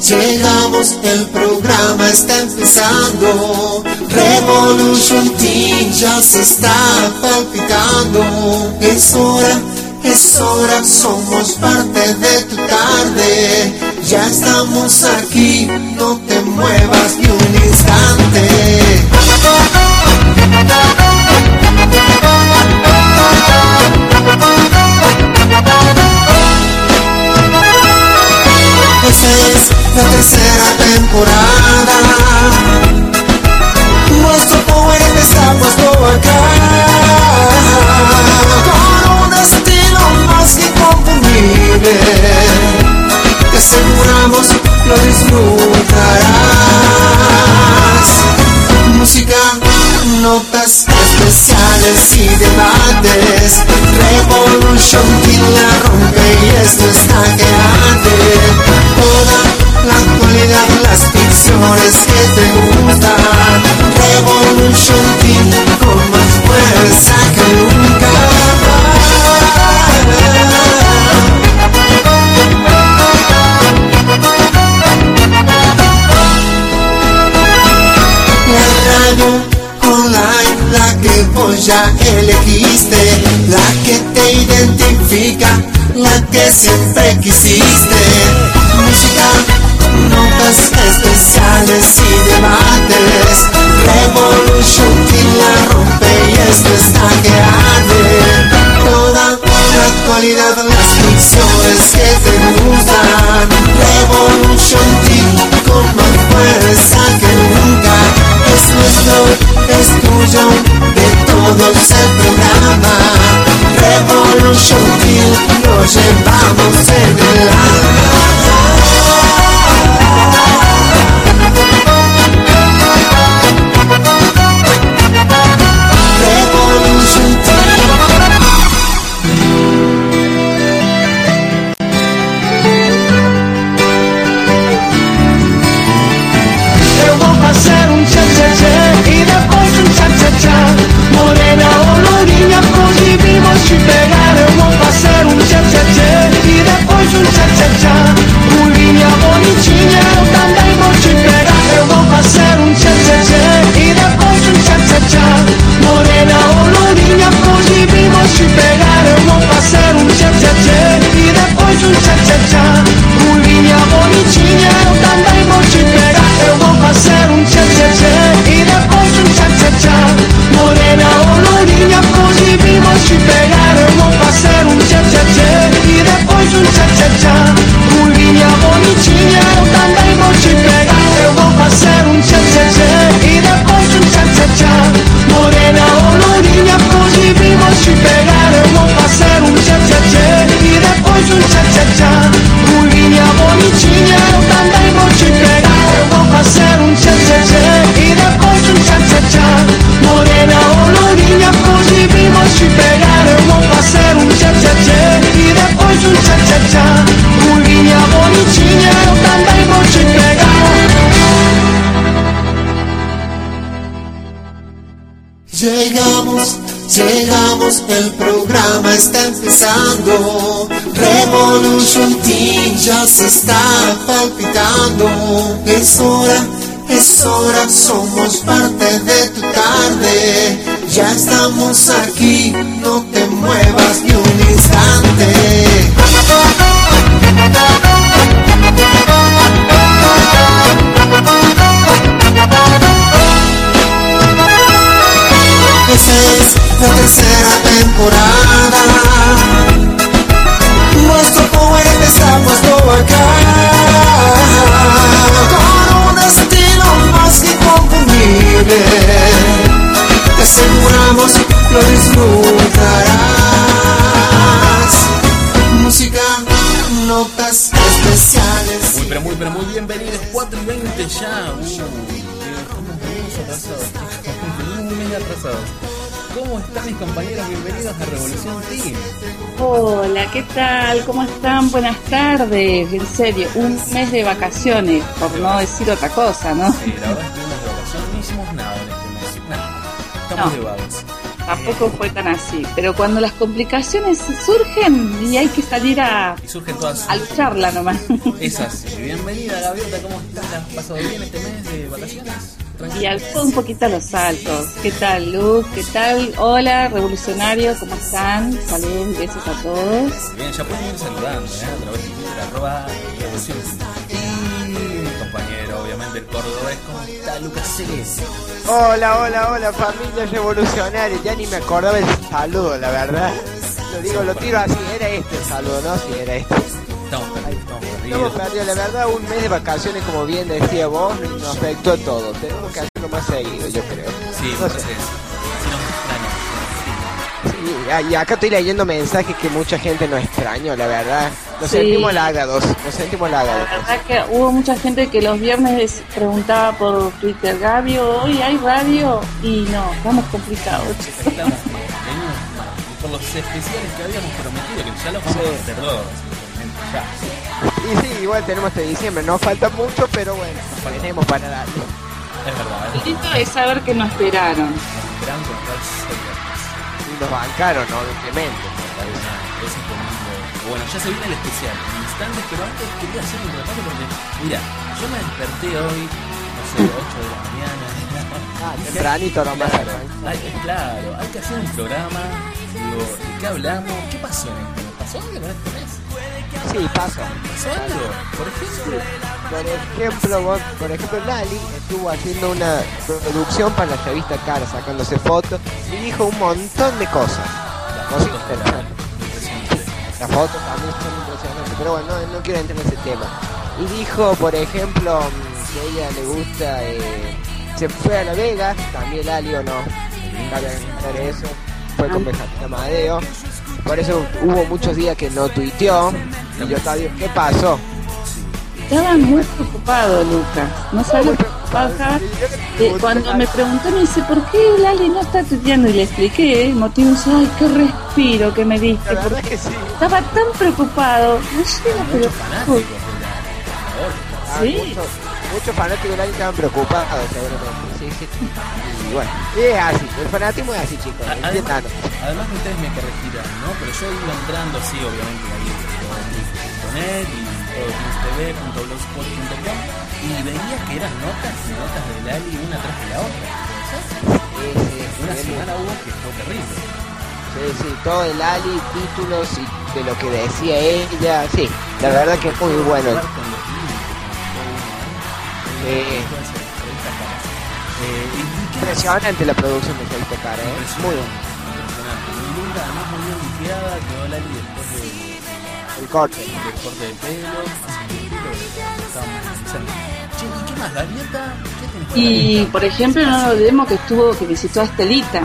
Llegamos, el programa está empezando. Revolution Team ya se está palpitando. Es hora, somos parte de tu tarde. Ya estamos aquí, no te muevas ni un instante. Esta es la tercera temporada. Nuestro poeta está puesto acá, con un estilo más que inconfundible. Te aseguramos lo disfrutarás. Música, notas especiales y debates. Revolution Team la rompe y esto está que arde. Toda la actualidad, las ficciones que te gustan. Revolution Team con más fuerza que nunca. La radio online, la que vos ya elegiste, la que te identifica, la que siempre quisiste. Música, notas especiales y debates. Revolution Team la rompe y esto está que arde. Toda la actualidad, las ficciones que te gustan. Revolution Team con más fuerza que nunca. Es nuestro, es tuyo, de todos el programa. Revolution Team lo llevamos en el alma. Revolution Team. Eu vou fazer tchê-tchê-tchê e depois tchá-tchá-tchá. Morena ou lourinha, hoje vimos te pegar. Eu vou fazer tchê-tchê-tchê e depois tchá-tchá-tchá. Rulinha bonitinha, eu também vou te pegar. Eu vou fazer tchê-tchê-tchê e depois tchá-tchá-tchá. Morena ou lourinha, hoje vimos te pegar. Eu vou fazer tchê-tchê-tchê e depois tchá-tchá-tchá. Rulinha bonitinha, eu também vou te pegar. Eu vou fazer tchê-tchê-tchê e depois tchá-tchá-tchá. Morena ou lourinha, hoje vimos te pegar. Eu vou fazer tchê-tchê-tchê e depois tchá-tchá-tchá. Rulinha bonitinha, eu também vou te pegar. Eu vou fazer tchê-tchê-tchê e depois tchá-tchá-tchá. Morena ou lourinha, hoje vimos te pegar. Eu vou fazer tchê-tchê-tchê e depois tchá-tchá-tchá. Rulinha bonitinha, eu também vou te pegar. Eu vou fazer tchê-tchê-tchê e depois tchá-tchá-tchá. Morena ou lourinha, hoje vimos te pegar. Eu vou fazer tchê-tchê-tchê e depois tchá-tchá-tchá. Rulinha bonitinha, eu também vou te pegar. Llegamos, el programa está empezando. Revolution Team ya se está palpitando. Es hora, somos parte de tu tarde. Ya estamos aquí, no te muevas ni un instante. Esta es la tercera temporada. Nuestro poeta está puesto acá, con un estilo más que inconfundible. Te aseguramos lo disfrutarás. Música, notas especiales. Muy bienvenidos. 4:20 ya. Estamos atrasados. Un mes atrasados. ¿Cómo están mis compañeros? Bienvenidos a Revolution Team. Hola, ¿qué tal? ¿Cómo están? Buenas tardes. En serio, un mes de vacaciones, por no decir otra cosa, ¿no? Sí, la verdad estuvimos de vacaciones, no hicimos nada en este mes. Nada. Estamos de vagos. tampoco fue tan así. Pero cuando las complicaciones surgen y hay que salir Y surgen todas. a lucharla nomás. Es así. Bienvenida, Gaviota, ¿cómo estás? ¿La has pasado bien este mes de vacaciones? Y alzó un poquito los saltos. ¿Qué tal, Luz? ¿Qué tal? Hola, revolucionario, ¿cómo están? Saludos, besos a todos. Bien, ya pueden ir saludando, a través de Twitter, @revolución. Y mi compañero, obviamente, el cordobés, ¿cómo está, Lucas Celes? Hola, familia revolucionaria. Ya ni me acordaba el saludo, la verdad. Lo tiro así, era este el saludo, ¿no? Sí, era este. Estamos Estamos perdidos, la verdad, un mes de vacaciones, como bien decía vos, nos afectó a todos. Tenemos que hacerlo más seguido, yo creo. Sí, no pues sé. es. Si nos extrañan. Sí, y acá estoy leyendo mensajes que mucha gente nos extrañó, la verdad. Nos Sí. sentimos halagados, La verdad que hubo mucha gente que los viernes preguntaba por Twitter, Gaby, ¿hoy hay radio? Y no, estamos complicados, chicos. Estamos venimos por los especiales que habíamos prometido, que ya los vamos a hacer todos. Ya. Y sí, igual tenemos este diciembre, nos falta mucho, pero bueno, tenemos para darlo. Es verdad, Lo lindo es saber que nos esperaron. Gran control serio. Y nos bancaron, obviamente. Eso es domingo. Bueno, ya se viene el especial en instantes, pero antes quería hacer un repaso porque, mira, yo me desperté hoy, no sé, 8 de la mañana. Tempranito nomás. Claro, hay que hacer un programa. Digo, ¿de qué hablamos? ¿Qué pasó en esto? ¿Pasó algo en este mes? Sí, pasa. ¿Pasó algo? Por ejemplo. Por ejemplo, Lali estuvo haciendo una producción para la revista Cara, sacándose fotos y dijo un montón de cosas. Cosas interesantes. Las fotos también son impresionantes, pero bueno, no quiero entrar en ese tema. Y dijo, por ejemplo, que a ella le gusta, se fue a La Vega, también Lali o no, cabe aclarar eso, fue con Benjamín Amadeo, por eso hubo muchos días que no tuiteó, y yo estaba diciendo, ¿qué pasó? Estaba muy preocupado, Lucas. No sabía lo que pasaba. Cuando me preguntó, me dice, ¿por qué Lali no está tuiteando? Y le expliqué el motivo. Y dice, ay, qué respiro que me diste. La verdad Porque que sí. estaba tan preocupado. No sé, pero... Sí. Muchos fanáticos de Lali estaban preocupados, seguramente. Sí. Y bueno, es así, el fanatismo es así, chicos. Entiendan. Además que ustedes me corregirán, ¿no? Pero yo iba entrando, sí, obviamente, ahí en y tv.blogspot.com y veía que eran notas de Lali una tras de la otra. Una semana hubo que fue terrible. Sí, todo el Lali, títulos y de lo que decía ella, sí, la verdad que es muy bueno. Impresionante la producción de Felipe Cara, muy bueno. Impresionante. Muy linda, además muy bien limpiada, quedó Lali después El corte. del corte de pelo, así que estábamos analizando. Che, ¿y qué más? ¿Gaviota? ¿Qué tenés para Y, Gaviota? por ejemplo, no lo olvidemos que visitó a Estelita.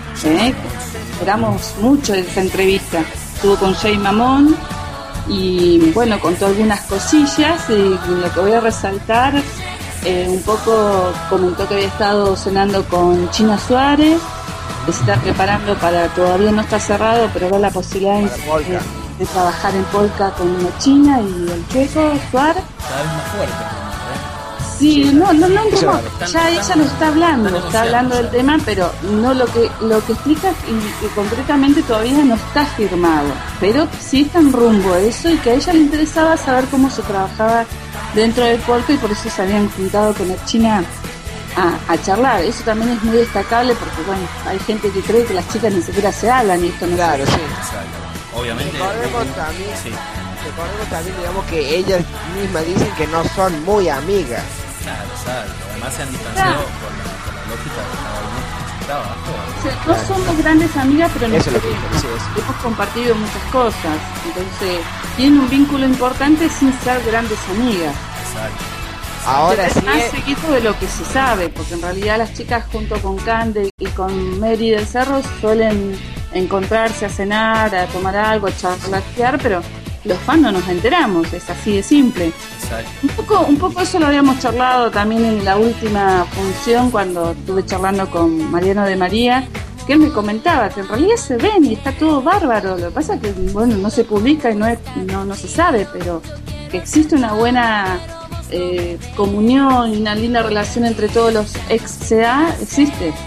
Esperamos mucho de esta entrevista. Estuvo con Jay Mamón y, bueno, contó algunas cosillas y lo que voy a resaltar, un poco comentó que había estado cenando con China Suárez, que se está preparando para, todavía no está cerrado, pero ve la posibilidad de trabajar en polka con una china y el chueco Suárez. Cada vez más fuerte. Sí, no, como, Están- ya ella lo está hablando negociando del ya. tema, pero no lo que explica y concretamente todavía no está firmado, pero sí está en rumbo a eso y que a ella le interesaba saber cómo se trabajaba dentro del polka y por eso se habían juntado con la China a charlar. Eso también es muy destacable porque, bueno, hay gente que cree que las chicas ni siquiera se hablan y esto no Claro, sí. Exacto. Obviamente. Recordemos también, Sí, digamos, que ellas mismas dicen que no son muy amigas. claro, exacto. Además se han distanciado por la lógica de cada uno con su trabajo. O sea, no somos grandes amigas, pero Eso es lo que dijo, sí, eso. hemos compartido muchas cosas. Entonces, tienen un vínculo importante sin ser grandes amigas. Exacto. Ahora sí, Más seguido de lo que se sabe, porque en realidad las chicas junto con Cande y con Mary del Cerro suelen encontrarse a cenar, a tomar algo, a charlatear, pero los fans no nos enteramos, es así de simple. Exacto. Un poco eso lo habíamos charlado también en la última función cuando estuve charlando con Mariano de María, que él me comentaba que en realidad se ven y está todo bárbaro. Lo que pasa es que, bueno, no se publica y no se sabe, pero que existe una buena comunión y una linda relación entre todos los ex CA, existe.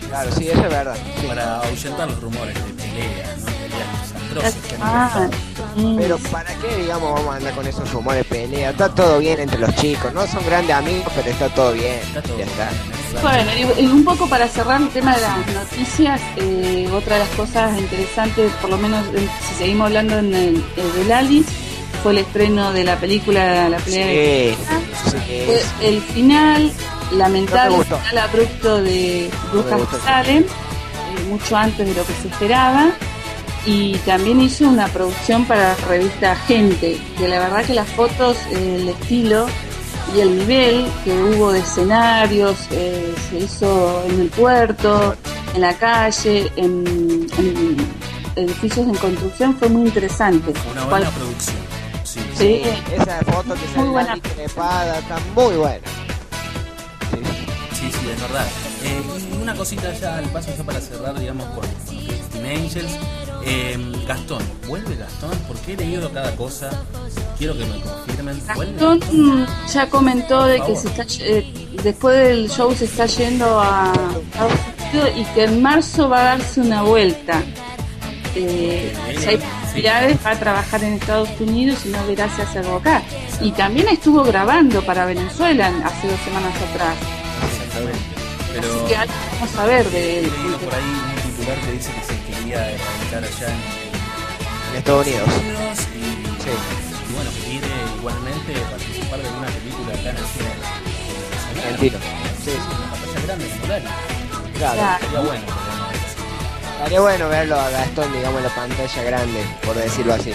Claro, sí, eso es verdad. Sí. Para ahuyentar los rumores de peleas, ¿no? Peleas atroces que han Ah, Pero ¿para qué, digamos, vamos a andar con esos rumores de pelea? Está todo bien entre los chicos, no son grandes amigos, pero está todo bien. Está todo Ya bien, está. bueno, y un poco para cerrar el tema de las noticias, otra de las cosas interesantes, por lo menos si seguimos hablando del Alice, fue el estreno de la película La pelea de Sí, sí. fue el final lamentable, No me el gustó. final abrupto de Brujas gustó, de Salem, mucho antes de lo que se esperaba. Y también hizo una producción para la revista Gente, que la verdad que las fotos, el estilo y el nivel que hubo de escenarios, se hizo en el puerto, en la calle, en edificios en construcción, fue muy interesante. Una Cual- buena producción. Sí, Sí, Esa foto que Muy sale buena. la trepada está muy buena. Sí. sí, sí, es verdad. Y una cosita ya al paso, ya para cerrar, digamos, con lo que es Teen Angels. Gastón, ¿vuelve Gastón? Porque he leído cada cosa. Quiero que me confirmen. ¿Vuelve Gastón ya comentó de que se está, después del show se está yendo a Estados Unidos y que en marzo va a darse una vuelta. Si hay posibilidades, va a trabajar en Estados Unidos y no verá si hace algo acá. Y también estuvo grabando para Venezuela hace 2 semanas atrás. Exactamente. Pero Así que algo vamos a ver de he él. leído por ahí un titular que dice que se quería erradicar allá En Estados Unidos. y, Sí. y bueno, que quiere igualmente participar de una película acá en el cine nacional. Argentino. Sí, sí. Una pantalla grande como Lali. Claro. Claro. Sería bueno, pero no es así. Estaría bueno verlo a Gastón, digamos, en la pantalla grande, por decirlo así.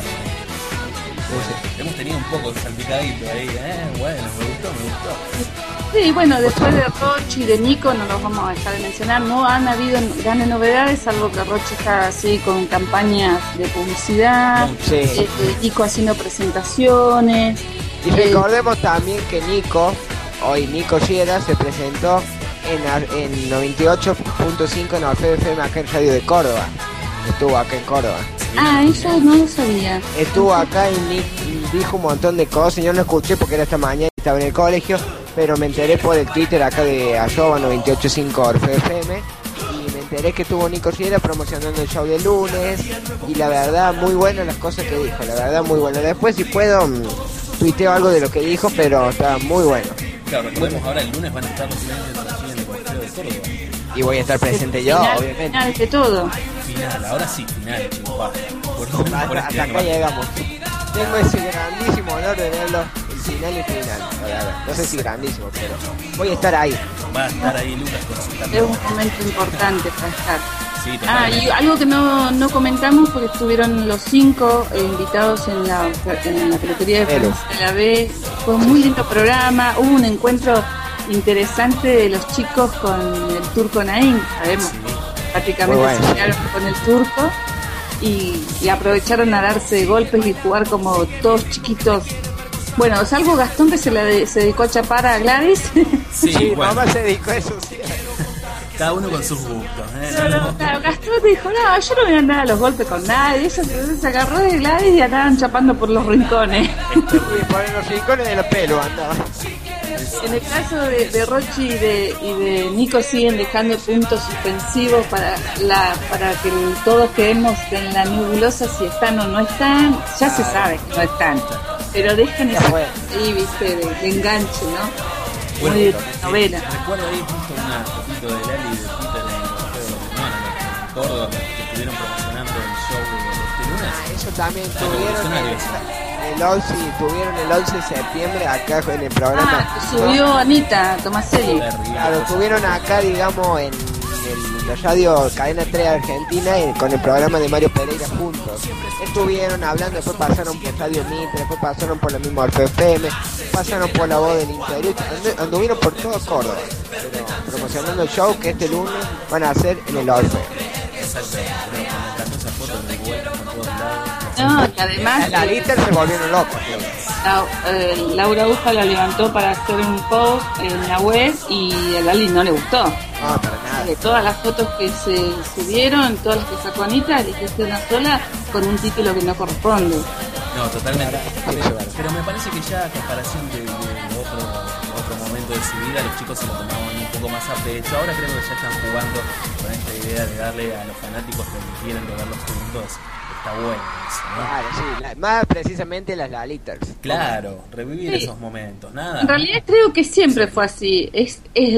Hemos tenido un poco de salpicadito ahí, bueno, me gustó. Sí, bueno, después de Rochi y de Nico no los vamos a dejar de mencionar. No han habido grandes novedades, salvo que Rochi está así con campañas de publicidad, Sí. Nico haciendo presentaciones. Y recordemos también que Nico Siera se presentó en 98.5 en Orfeo FM acá en Radio de Córdoba. Estuvo acá en Córdoba. Eso no lo sabía. Estuvo acá y dijo un montón de cosas. Yo no escuché porque era esta mañana y estaba en el colegio, pero me enteré por el Twitter acá de arroba 98.5 Orfeo FM. Y me enteré que estuvo Nico Siera promocionando el show de lunes. Y la verdad, muy buenas las cosas que dijo. La verdad, muy bueno. Después, si puedo, tuiteo algo de lo que dijo, pero está muy bueno. Claro, recordemos ahora el lunes van a estar los silencios allí en el Colegio de Córdoba. Y voy a estar presente yo, Final, obviamente. final de todo. Final, ahora sí, final, chicos, basta. Por Hasta este acá año. llegamos. Tengo ese grandísimo honor de verlo el final y final. La verdad. No sé si grandísimo, pero voy a estar ahí. Va a estar ahí Lucas con su Es camino. un momento importante para estar. Sí, Y totalmente. algo que no comentamos porque estuvieron los 5 invitados en la peluquería de Pero. Francia de la B. Fue un muy lindo programa. Hubo un encuentro interesante de los chicos con el turco Naín. Sabemos, prácticamente Muy bueno. se quedaron con el turco y aprovecharon a darse golpes y jugar como todos chiquitos. Bueno, salvo Gastón que se dedicó a chapar a Gladys. Sí, bueno, mamá se dedicó a eso, sí. cada uno con sus gustos. Claro, Gastón dijo, no, yo no voy a andar a los golpes con nadie. Ella se agarró de Gladys y andaban chapando por los rincones. Y por los rincones de la pelo andaba. En el caso de Rochi y de Nico siguen dejando puntos suspensivos para que todos quedemos en la nebulosa si están o no están. Ya se sabe que no están, pero dejan esa bueno. ahí, viste, de enganche, ¿no? Bueno, Muy de novela. recuerdo ahí justo una fotito de Lali de Twitter en Córdoba que estuvieron promocionando el show de este lunes. Eso también Revolucionario, tuvieron el 11 de septiembre acá en el programa. Subió Anita Tomaselli. Claro, estuvieron acá, digamos, en la radio Cadena 3 Argentina con el programa de Mario Pereira juntos. Estuvieron hablando, después pasaron por Radio Mitre, después pasaron por la misma Orfeo FM, pasaron por La Voz del Interior, anduvieron por todo Córdoba, pero promocionando el show que este lunes van a hacer en el Orfeo. Exacto, pero me encantó esa foto de vueltas por todos lados. No, y además La lista se volvieron locos. Laura Ufa la levantó para hacer un post en la web y a Lali no le gustó. No, para nada. De todas las fotos que se subieron, todas las que sacó Anita, elegiste una sola con un título que no corresponde. No, totalmente. Sí, eso es verdad. Pero me parece que ya a comparación de otro momento de su vida, los chicos se lo tomaban un poco más a pecho. Ahora creo que ya están jugando con esta idea de darle a los fanáticos que quieren verlos juntos. Está bueno eso, ¿no? Claro, sí, más precisamente las Laliters. Claro, revivir Sí. esos momentos, nada. En realidad creo que siempre Sí. fue así. Es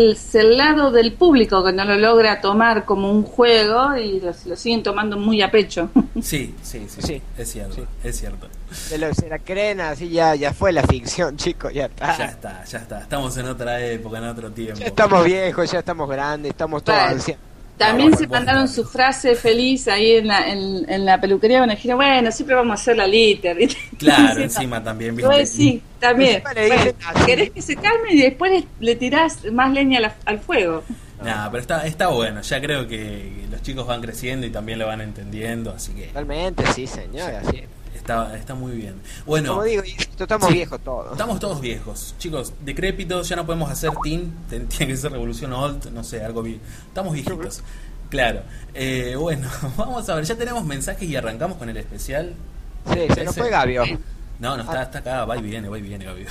el lado del público que no lo logra tomar como un juego y lo siguen tomando muy a pecho. Sí, Sí. es cierto, Sí. es cierto. Se la creen así, ya fue la ficción, chicos, ya está. Ya está. Estamos en otra época, en otro tiempo. Ya estamos viejos, ya estamos grandes, estamos todos Claro. ancianos. También No, se bueno, mandaron bueno. su frase feliz ahí en la peluquería cuando dijeron, bueno, siempre vamos a hacer la liter. ¿viste? Claro, Sí, encima también, Pues ¿viste? sí, también. Encima le dicen Bueno, así. querés que se calme y después le tirás más leña al fuego. Nah, pero está bueno. Ya creo que los chicos van creciendo y también lo van entendiendo, así que Totalmente, sí, señor, así es. está muy bien. Bueno, Como digo, estamos sí. viejos todos. estamos todos viejos, chicos, decrépitos, ya no podemos hacer teen, tiene que ser revolución old, no sé, algo bien. Estamos viejitos. Claro. Bueno, vamos a ver, ya tenemos mensajes y arrancamos con el especial. Sí, se nos fue Gabio. No, está acá, va y viene, Gabio.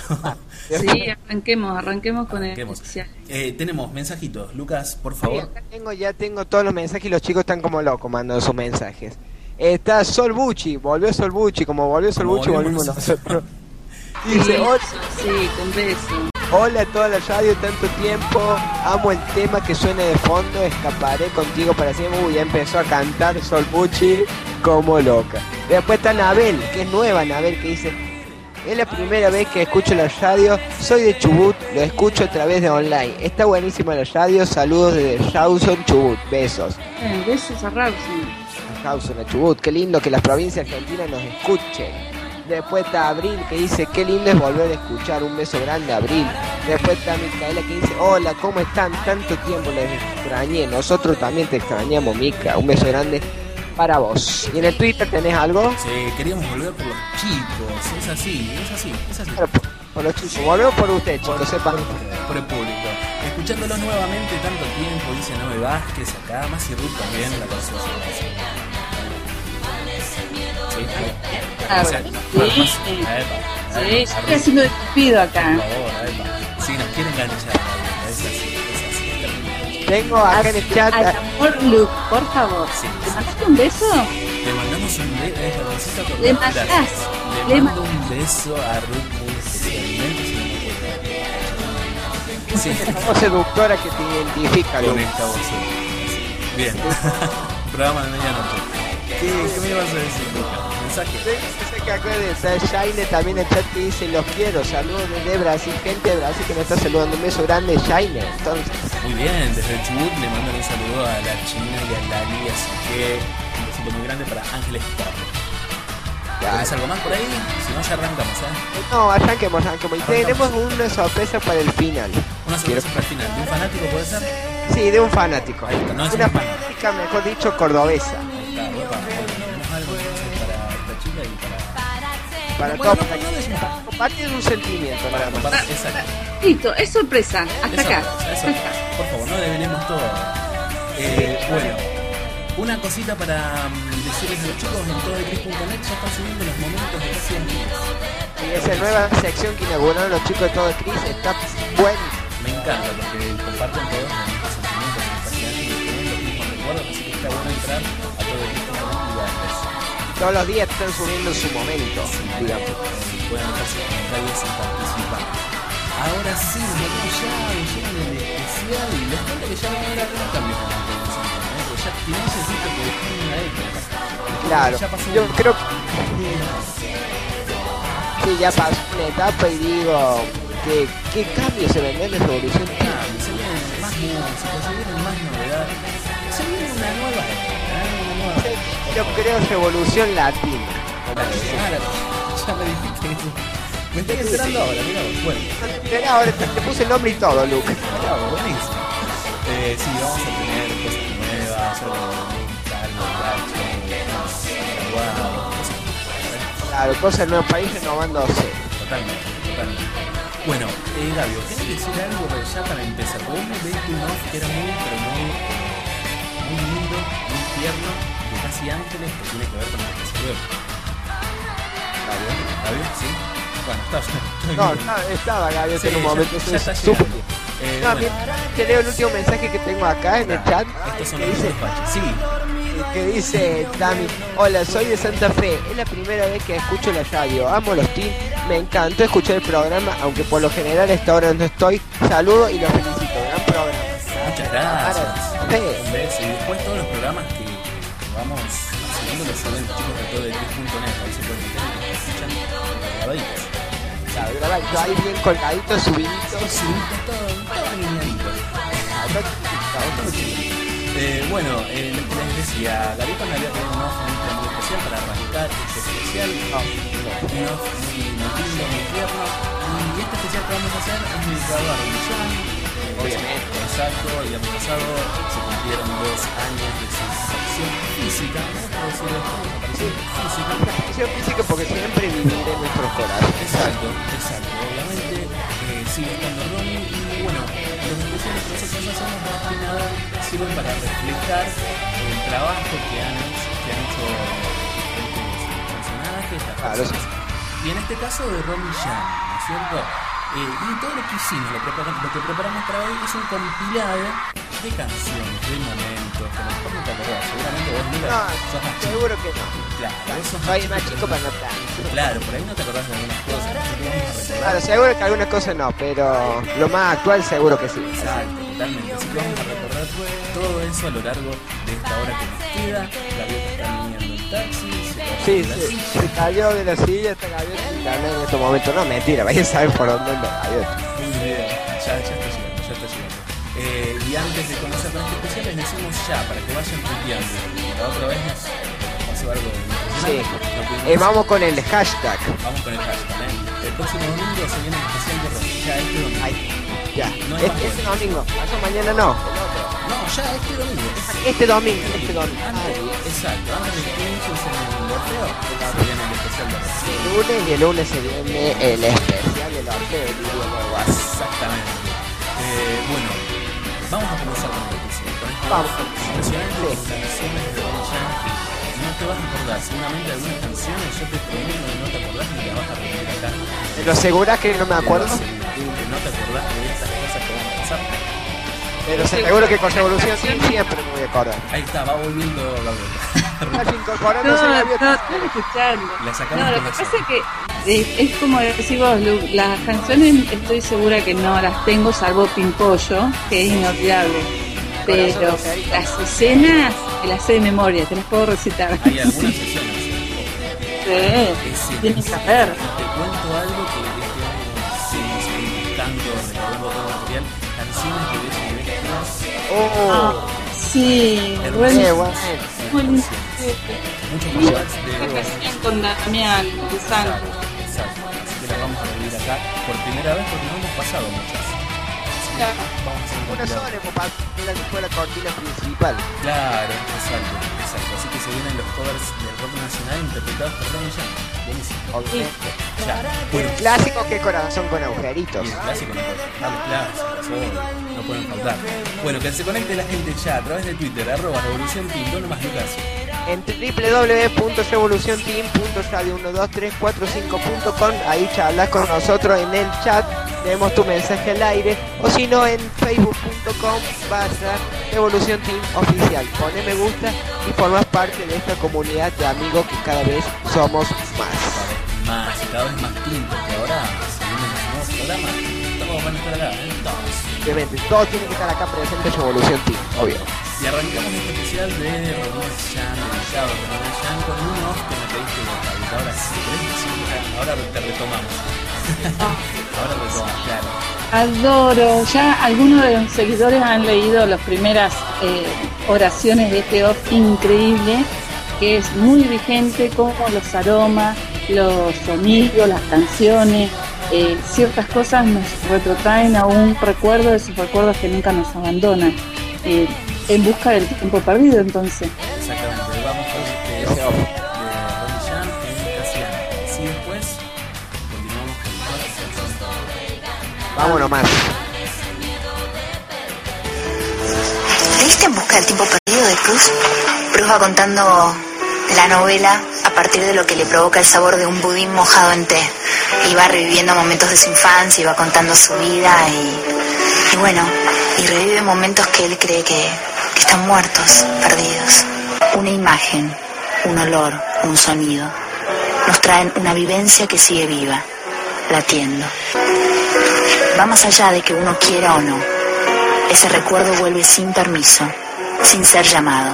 Sí, arranquemos con el Arranquemos. especial. Tenemos mensajitos, Lucas, por Sí, favor. acá ya tengo todos los mensajes y los chicos están como locos mandando sus mensajes. Está Sol Bucci, volvió Sol Bucci, como volvió Sol Como Bucci, volvimos volvimos nosotros. nosotros. Dice, hola, Sí, con beso. hola a toda la radio, tanto tiempo, amo el tema que suena de fondo, escaparé contigo para siempre. Uy, ya empezó a cantar Sol Bucci como loca. Después está Nabel, que es nueva Nabel, que dice, es la primera vez que escucho la radio, soy de Chubut, lo escucho a través de online. Está buenísima la radio, saludos desde Rawson, Chubut, besos. Besos a Rawson. A Rawson, a Chubut, qué lindo que las provincias argentinas nos escuchen. Después está Abril, que dice, qué lindo es volver a escuchar, un beso grande, Abril. Después está Micaela, que dice, hola, ¿cómo están? Tanto tiempo les extrañé, nosotros también te extrañamos, Mica, un beso grande para vos. ¿Y en el Twitter tenés algo? Sí, queríamos volver por los chicos, es así. Claro, por los chicos, volvemos por usted, chicos, sepan. Por el público. Escuchándolos nuevamente tanto tiempo, dice Noé Vázquez acá, más y Ruth también, la canción. Sí, Ah, o sea, bueno. más- Sí. epa, Sí, epa, estoy haciendo de estúpido por acá. favor, epa. Sí, nos quieren enganchar, es así. Tengo acá en el chat, Al amor, Luke, por favor. Sí. ¿Te mandaste un beso? Le mandamos un beso, Le mandás, le le mando un beso a Ruth muy especialmente, si no me equivoco. Sí, voz seductora que te identifica, con Lu. esta voz. Bien. Programa de medianoche. ¿Qué me ibas a decir, Lucas? Mensaje. Sé que acá está Shaine también en el chat que dice, los quiero, saludos desde Brasil, gente de Brasil que me está saludando, un beso grande, Shaine. Entonces, Muy bien, desde Chubut le mandan un saludo a la China y a Lali, así que un besito muy grande para Ángeles Pop. ¿Tenés algo más por ahí? Si no, ya arrancamos, ¿eh? no, arranquemos. Y tenemos una sorpresa para el final. Una sorpresa para el final. ¿De un fanático puede ser? Sí, de un fanático. Ahí está, no es Una un fan. fanática, mejor dicho, cordobesa. Ahí está, opa, tenemos algo entonces para esta chica y Para Bueno, todos, no, no es un fan. compartir un sentimiento, nada más. para exacto. Listo, es sorpresa. Hasta Eso, acá. eso. Por favor, no devenemos todo. Bueno, una cosita para decirles a los chicos en todo el Cris.net ya están subiendo los momentos de casi amigos. Y esa nueva sección que inauguraron los chicos de todo el Cris está buena. Me encanta porque comparten todos los mismos sentimientos que están y tienen los mismos recuerdos, así que está bueno entrar a todo el Cris.net y verlos. Todos los días están subiendo su momento, digamos. Pueden dejar sus comentarios y participar. Ahora sí, nos metemos ya en el especial y les cuento que ya van a haber algunos cambios en la televisión, porque ya tienen sentido que es una época. Claro, Ya pasó yo un- creo que sí, ya pasó una etapa y digo, ¿qué cambio se vendrá en la revolución? cambios, se vienen más música, se vienen más novedades, se viene una nueva época, una nueva Yo creo revolución latina. Ya me dijiste que me estoy enterando ahora, mirá vos, bueno. Pero ahora te puse el nombre y todo, Luke. Mirá vos, buenísimo. Sí, vamos a tener cosas nuevas, algo cosas Claro, cosas nuevas, país renovándose. totalmente. Bueno, Gabio, ¿tienes que decir algo ya para empezar? Vos me ves un off que era muy lindo, muy tierno, de casi ángeles, que tiene que ver con el especial. ¿Gabio? ¿Sí? Bueno, estaba Gaviota Sí, en un momento. ya está súper llegando. bien. Bueno, Mira, te leo el último mensaje que tengo acá en el chat. estos son Que los dice, despaches. Sí, que dice Tami: hola, soy de Santa Fe. Es la primera vez que escucho la radio. Amo los teams. Me encantó escuchar el programa, aunque por lo general a esta hora no estoy. Saludo y los felicito. Gran programa. muchas gracias. Sí. Un beso. Y después todos los programas que vamos haciendo los suben los chicos de todo el Twitch.net. Ahí se pueden meter y escuchan grabaditos. Claro, grabadito, ahí bien colgadito, subidito. Todo alineadito. Bueno, les decía, Gaviota me había pedido un off muy especial para arrancar este especial. Un off muy lindo, muy tierno. Y este especial que vamos a hacer es dedicado a Remillán. Obviamente. Exacto, el año pasado se cumplieron 2 años de su desaparición física. ¿No? Puedo decir esto, desaparición física. Desaparición física porque siempre viviré en nuestros corazones. Exacto. Obviamente sigue estando Ronnie y bueno, los especiales que nosotros hacemos más que nada sirven para reflejar el trabajo que han hecho los personajes, las personas. Y en este caso de Ronnie Yang, ¿no es cierto? Y todo lo que hicimos, lo que preparamos para hoy es un compilado de canciones, de momentos, que a lo mejor no te acordás, seguramente vos Lucas, sos más chico. Seguro que no. Claro, vos sos Soy más chico para no tanto. Claro, por ahí no te acordás de algunas cosas, así que vamos a recordar. Claro, seguro que algunas cosas no, pero lo más actual seguro que sí. Exacto, totalmente. Así que vamos a recordar todo eso a lo largo de esta hora que nos queda. Gaviota está viniendo en taxi, Se cayó de la silla, está Gaviota y también en estos momentos. No, mentira, vayan a saber por dónde anda Gaviota. Muy bien, ya está llegando. Y antes de comenzar con este especial les decimos ya, para que vayan tuiteando. La otra vez nos pasó algo Sí. impresionante. Vamos con el hashtag. Vamos con el hashtag, El próximo domingo se viene el especial de Ronnie. Ya este domingo. Ahí, ya. No hay más Este vuelta. domingo. Pasó mañana no. El otro. No, ya este domingo. Este domingo. Exacto, antes de que inicie el sorteo, se viene el especial de Ronnie. El lunes y el lunes se viene el especial del orteo del video nuevo. Exactamente. Bueno, vamos a comenzar con el especial. Con este Vamos. impresionante canciones de Ronnie Yang que no te vas a acordar. Seguramente algunas canciones yo te prometo que no te acordás ni las vas a repetir acá. ¿Me lo aseguras que no me acuerdo? Que no te acordás de estas cosas que van a pasar. Pero seguro que con Revolución sí siempre me voy a acordar. Ahí está, va volviendo Gabriela. Estás incorporándose a No, Gaviota. estoy escuchando. La sacamos No, lo con que eso. pasa es que es como decís vos, Lu, las canciones estoy segura que no las tengo, salvo Pimpollo, que es inolvidable. Pero las escenas te las sé de memoria, te las puedo recitar. Hay algunas escenas. Sí, tienes que saber. Te cuento algo que este año seguimos ahí buscando, recordando todo el material, canciones de besos y mezclas. Oh, Sí, Hermoso. bueno, bueno. muy lindo. Muchos flashbacks de La canción con Damián de Santos. Exacto. Así que las vamos a revivir acá por primera vez porque no hemos pasado muchas. Así que vamos a hacer un una compilado. sola como para que fue la cortina principal. Claro, exacto. Así que se vienen los covers del rock nacional interpretados por Ronnie Yang. Buenísimo. Obviamente. Ya. El Bueno, clásico que corazón con agujeritos. y el clásico no puede faltar, los clásicos, obvio, no pueden faltar. Bueno, que se conecte la gente ya a través de Twitter, @Revolución Team, ¿dónde más, Lucas? En www.revolucionteam.radio12345.com. Ahí charlas con nosotros en el chat, leemos tu mensaje al aire, o si no en facebook.com/Revolución Team Oficial. Poné me gusta y formas parte de esta comunidad de amigos que cada vez somos más. Más, y cada vez más team, porque ahora se vienen los nuevos programas, todos van a estar acá, todos. Obviamente, todos tienen que estar acá presentes en Revolución Team, obvio. Y arrancamos este especial de Ronnie Yang, dedicado a Ronnie Yang, con un off que me pediste de Gabriela. Ahora sí, ahora te retomamos. Ahora retomamos, claro. Adoro. Ya algunos de los seguidores han leído las primeras oraciones de este off increíble, que es muy vigente, como los aromas, los sonidos, las canciones, ciertas cosas nos retrotraen a un recuerdo de esos recuerdos que nunca nos abandonan, en busca del tiempo perdido. Entonces Exactamente, vamos con este off de Ronnie Yang en Casiano. Así después continuamos con más canciones. Vámonos más. ¿Leíste En busca del tiempo perdido de Proust? Proust va contando la novela a partir de lo que le provoca el sabor de un budín mojado en té. Y va reviviendo momentos de su infancia y va contando su vida y bueno, y revive momentos que él cree que están muertos, perdidos. Una imagen, un olor, un sonido nos traen una vivencia que sigue viva, latiendo. Va más allá de que uno quiera o no. Ese recuerdo vuelve sin permiso, sin ser llamado.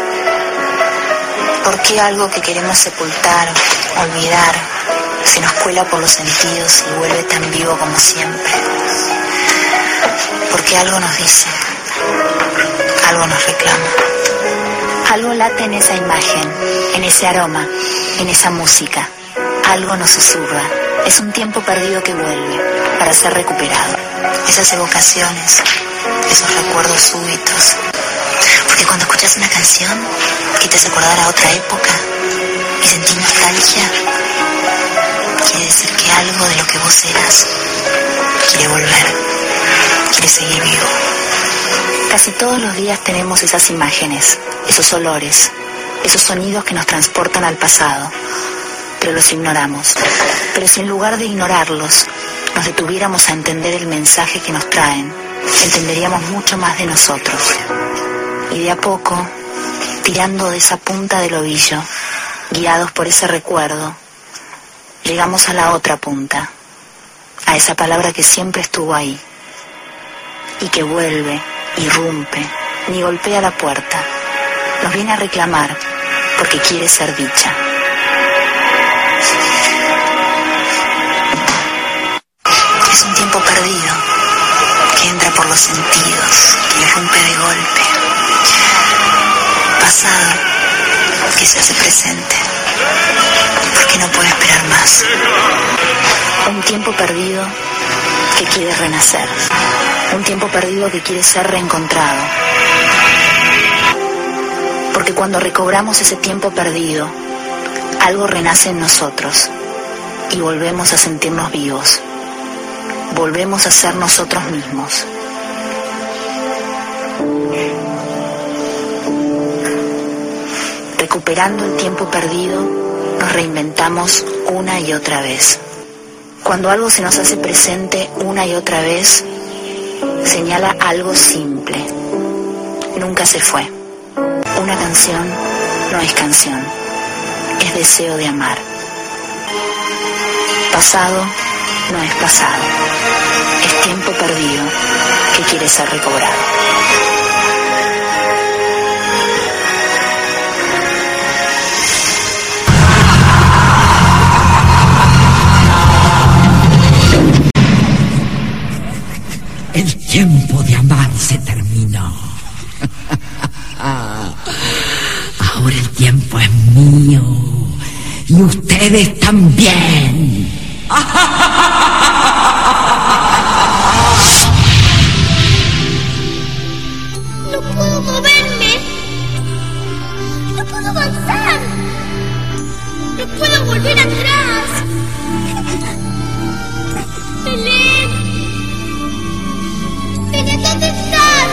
¿Por qué algo que queremos sepultar, olvidar, se nos cuela por los sentidos y vuelve tan vivo como siempre? Porque algo nos dice, algo nos reclama. Algo late en esa imagen, en ese aroma, en esa música. Algo nos susurra. Es un tiempo perdido que vuelve para ser recuperado. Esas evocaciones, esos recuerdos súbitos. Porque cuando escuchas una canción que te hace acordar a otra época y sentir nostalgia, quiere decir que algo de lo que vos eras quiere volver, quiere seguir vivo. Casi todos los días tenemos esas imágenes, esos olores, esos sonidos que nos transportan al pasado, pero los ignoramos. Pero si en lugar de ignorarlos nos detuviéramos a entender el mensaje que nos traen, entenderíamos mucho más de nosotros. Y de a poco, tirando de esa punta del ovillo, guiados por ese recuerdo, llegamos a la otra punta, a esa palabra que siempre estuvo ahí y que vuelve, irrumpe, ni golpea la puerta, nos viene a reclamar porque quiere ser dicha. Es un tiempo perdido que entra por los sentidos, que irrumpe de golpe. Pasado que se hace presente porque no puede esperar más. Un tiempo perdido que quiere renacer. Un tiempo perdido que quiere ser reencontrado. Porque cuando recobramos ese tiempo perdido, algo renace en nosotros y volvemos a sentirnos vivos. Volvemos a ser nosotros mismos. Recuperando el tiempo perdido, nos reinventamos una y otra vez. Cuando algo se nos hace presente una y otra vez, señala algo simple. Nunca se fue. Una canción no es canción, es deseo de amar. Pasado no es pasado, es tiempo perdido que quiere ser recobrado. El tiempo de amar se terminó. Ahora el tiempo es mío y ustedes también. No puedo moverme. No puedo avanzar. No puedo volver atrás. Belén. Belén, ¿dónde estás?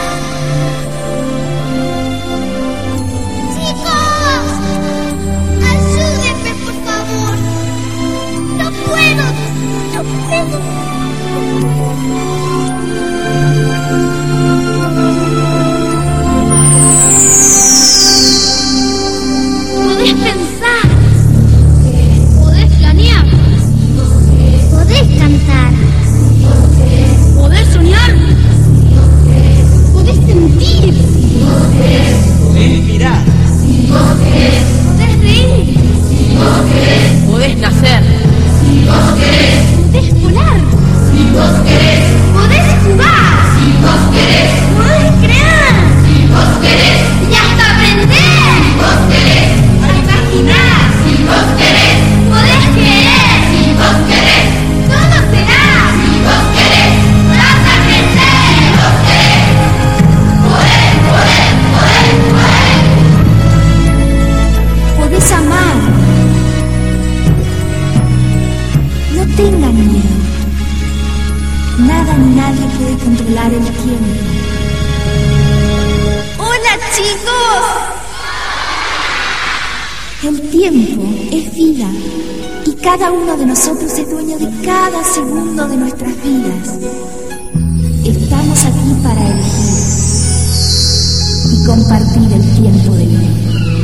Chicos, ayúdenme, por favor. No puedo. No puedo. Podés pensar, podés planear, podés cantar, podés soñar, podés sentir, Podés mirar, podés reír, Podés nacer. podés volar, podés jugar, podés crear, y hasta aprender, a imaginar, podés querer, todo será, vas a crecer, podés amar, no tengan miedo, nada ni nadie puede controlar el tiempo. ¡Hola, chicos! El tiempo es vida y cada uno de nosotros es dueño de cada segundo de nuestras vidas. Estamos aquí para elegir y compartir el tiempo de vida.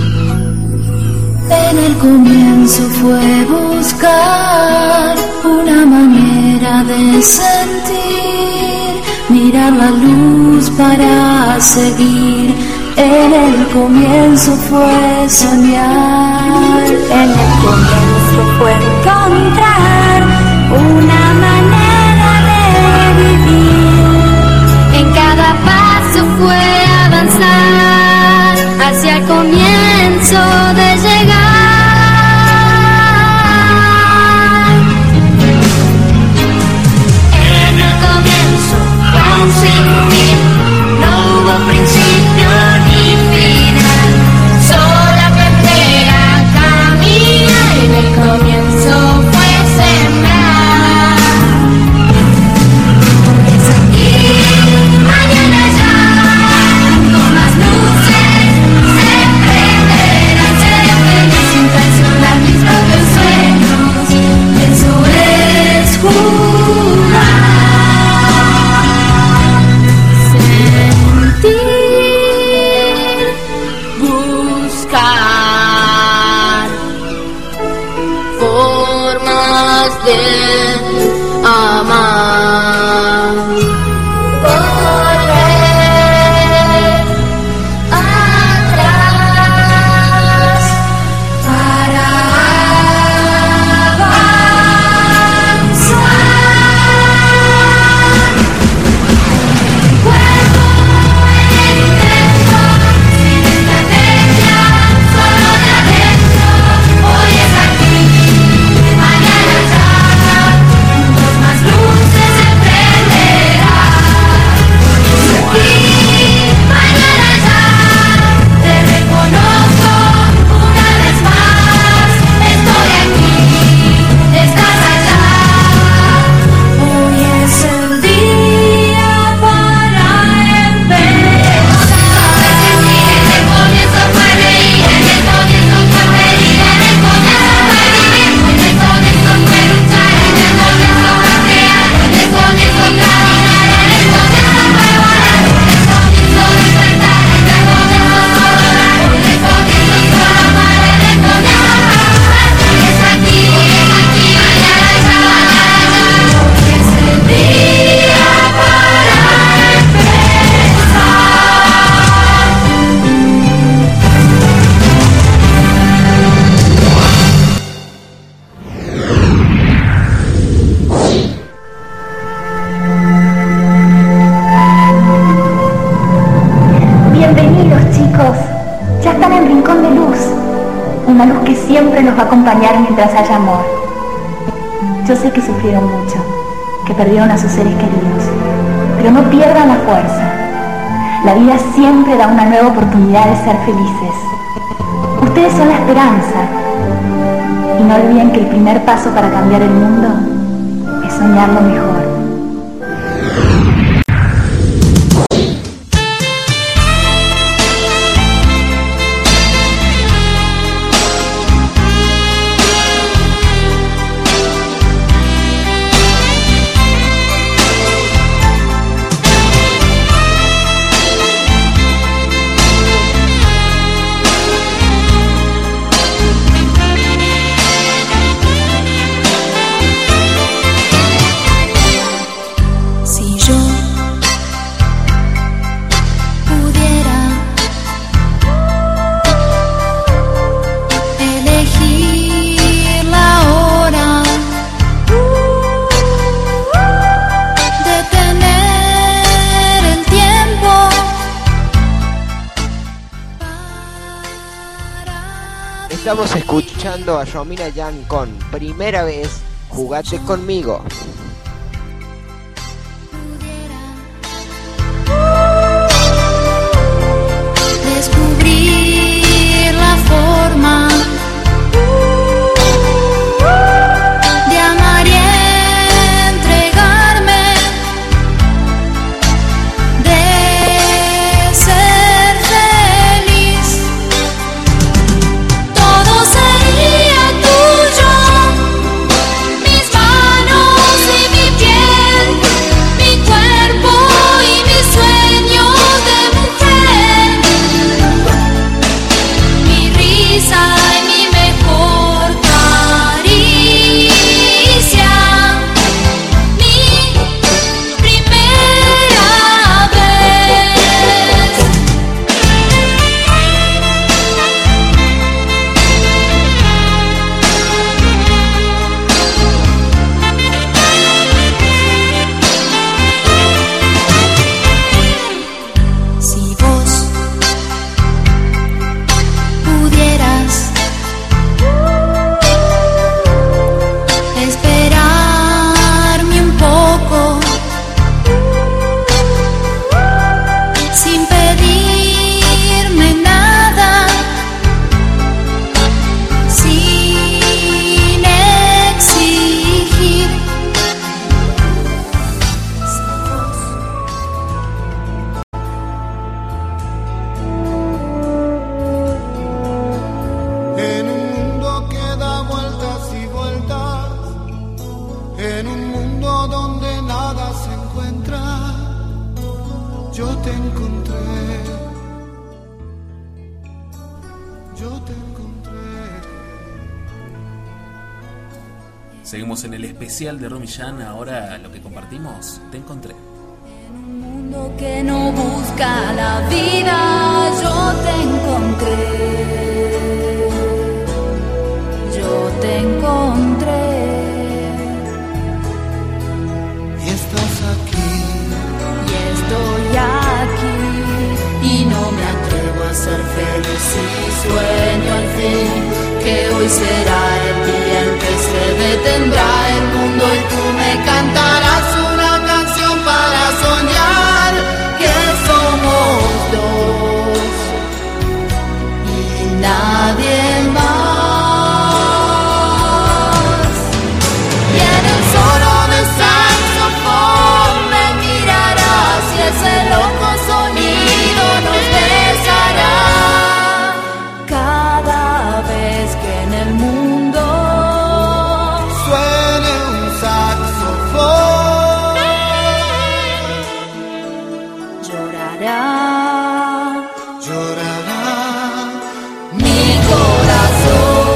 En el comienzo fue buscar una manera de sentir, mirar la luz para seguir. En el comienzo fue soñar, en el comienzo fue encontrar una manera de vivir. En cada paso fue avanzar hacia el comienzo de llegar. En el comienzo fue un sinfín, no hubo principio ni final, solamente era caminar. En el comienzo fue sembrar. Es aquí, mañana ya, con más luces se prenderán. Seré feliz sin traicionar mis propios sueños. Eso es jugar. Buscar formas de amar, volver atrás para avanzar. Cuerpo en el intento, sin estrategia, solo de adentro. Hoy es aquí, mañana ya, juntos más luces se prenderán. Hoy es aquí, mañana ya, te reconozco una vez más. Estoy aquí, estás allá. Hoy es el día para empezar. En el comienzo fue reír, en el comienzo fue pedir, en el comienzo fue vivir, en el comienzo fue luchar, en el comienzo fue crear, en el comienzo caminar, en el comienzo fue volar, en el comienzo despertar, en el comienzo solo dar, en el comienzo solo amar, en el comienzo fue jugar. Hoy es aquí, mañana ya, hoy es el día para empezar. Bienvenidos, chicos. Ya están en Rincón de Luz. Una luz que siempre los va a acompañar mientras haya amor. Yo sé que sufrieron mucho, que perdieron a sus seres queridos, pero no pierdan la fuerza. La vida siempre da una nueva oportunidad de ser felices. Ustedes son la esperanza. Y no olviden que el primer paso para cambiar el mundo es soñar lo mejor. Si yo pudiera elegir la hora, detener el tiempo para... Estamos escuchando a Romina Yan con Primera Vez, Jugate Conmigo. Descubrir la forma de amar y entregarme, de ser feliz. Todos Seguimos en el especial de Romy Jan. Ahora lo que compartimos, Te encontré. En un mundo que no busca la vida, yo te encontré. Yo te encontré. Y estás aquí. Y estoy aquí. Y no me atrevo a ser feliz y sueño al fin que hoy será el día en que se detendrá el mundo y tú me cantarás una canción para soñar que somos dos y nadie más. Y en el solo del saxofón me mirarás y ese loco sonido nos besará. Cada vez que en el mundo Suene un saxofón. llorará Llorará mi corazón.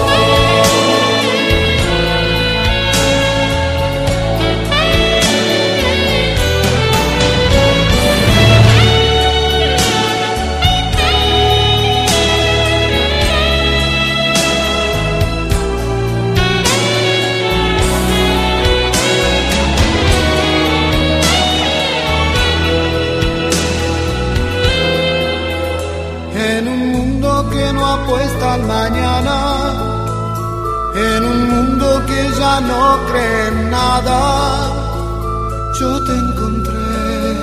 en un mundo que no apuesta al mañana, en un mundo que ya no cree en nada, yo te encontré,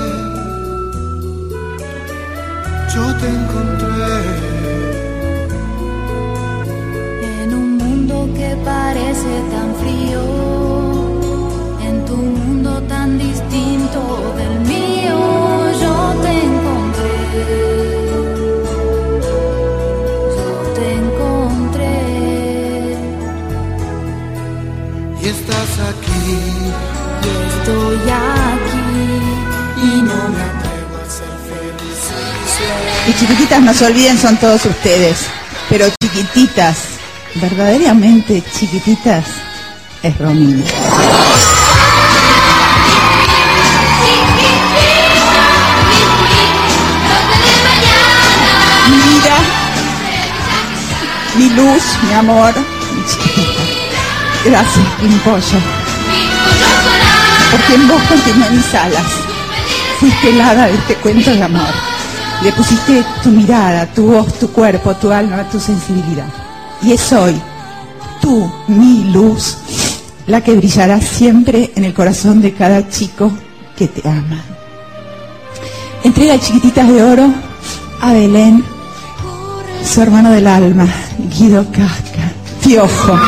yo te encontré. En un mundo que parece tan frío, en tu mundo tan distinto del mío, yo te encontré. Yo te encontré. Y estás aquí. Y estoy aquí. Y no me atrevo a ser feliz y sueño. Y chiquititas, no se olviden, son todos ustedes. Pero chiquititas, verdaderamente chiquititas, es Romina. Mi vida, mi luz, mi amor, mi chiquitita. Gracias, Pimpollo. Porque en vos continué mis alas. Fuiste helada de este cuento de amor. Le pusiste tu mirada, tu voz, tu cuerpo, tu alma, tu sensibilidad. Y es hoy, tú, mi luz, la que brillará siempre en el corazón de cada chico que te ama. Entrega chiquititas de oro a Belén, su hermano del alma, Guido Casca, Piojo.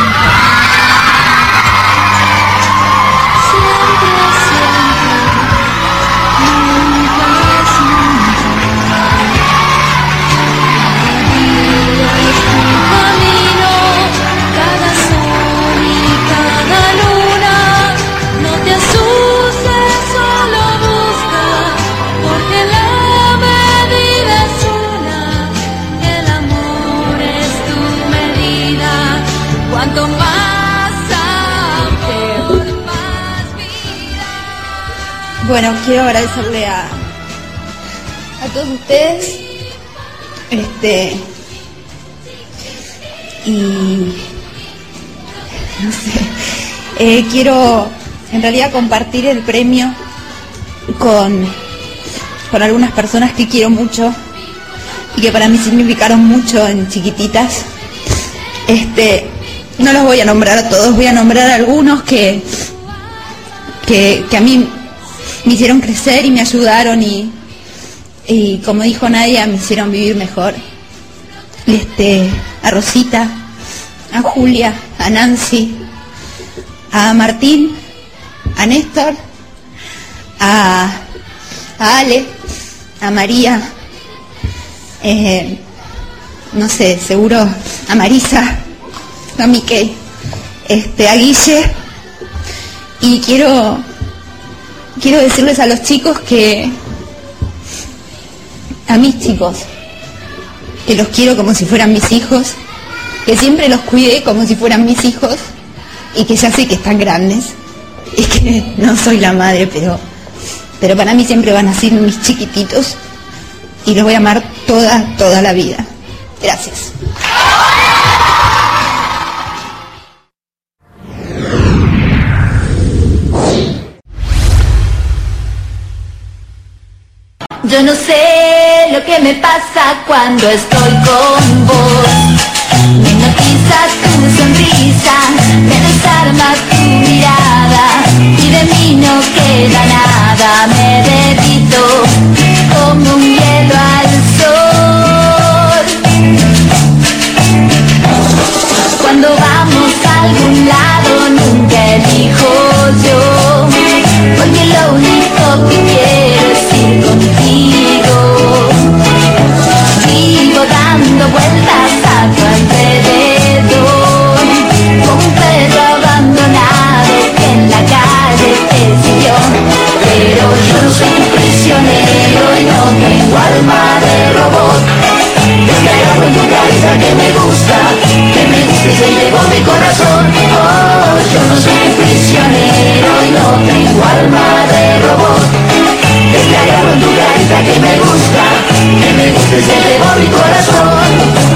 Cuanto pasa, peor más vida. Bueno, quiero agradecerle a todos ustedes, y no sé, quiero en realidad compartir el premio con algunas personas que quiero mucho y que para mí significaron mucho en chiquititas. No los voy a nombrar a todos, voy a nombrar a algunos que a mí me hicieron crecer y me ayudaron y como dijo Nadia, me hicieron vivir mejor. A Rosita, a Julia, a Nancy, a Martín, a Néstor, a Ale, a María, no sé, seguro a Marisa, a Miquel, a Guille. Y quiero decirles a los chicos a mis chicos, que los quiero como si fueran mis hijos, que siempre los cuidé como si fueran mis hijos y que ya sé que están grandes y que no soy la madre, pero para mí siempre van a ser mis chiquititos y los voy a amar toda la vida. Gracias. Yo no sé lo que me pasa cuando estoy con vos. Me hipnotiza tu sonrisa, me desarma tu mirada y de mí no queda nada. Me derrito como un hielo al sol. Cuando vamos a algún lado nunca elijo yo, porque lo único que quiero es ir contigo. Vivo dando vueltas a tu alrededor, como un perro abandonado que en la calle te siguió. Pero yo no soy tu prisionero y no tengo alma de robot. Es que hay algo en tu cabeza que me gusta y se llevó mi corazón. Oh, yo no soy tu prisionero y no tengo alma de robot. Es que hay algo en tu carita que me gusta y se llevó mi corazón.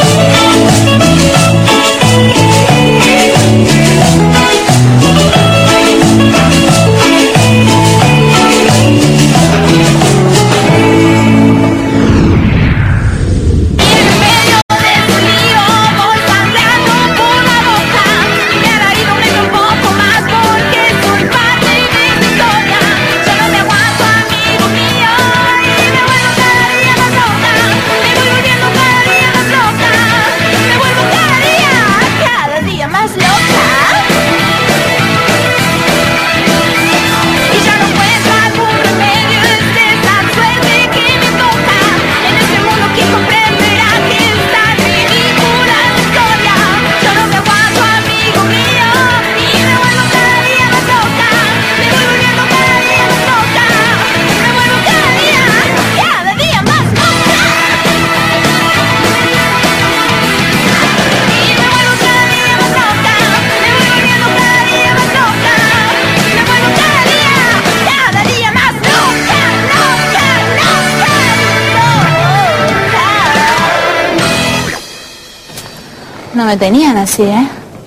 No me tenían así, ¿eh?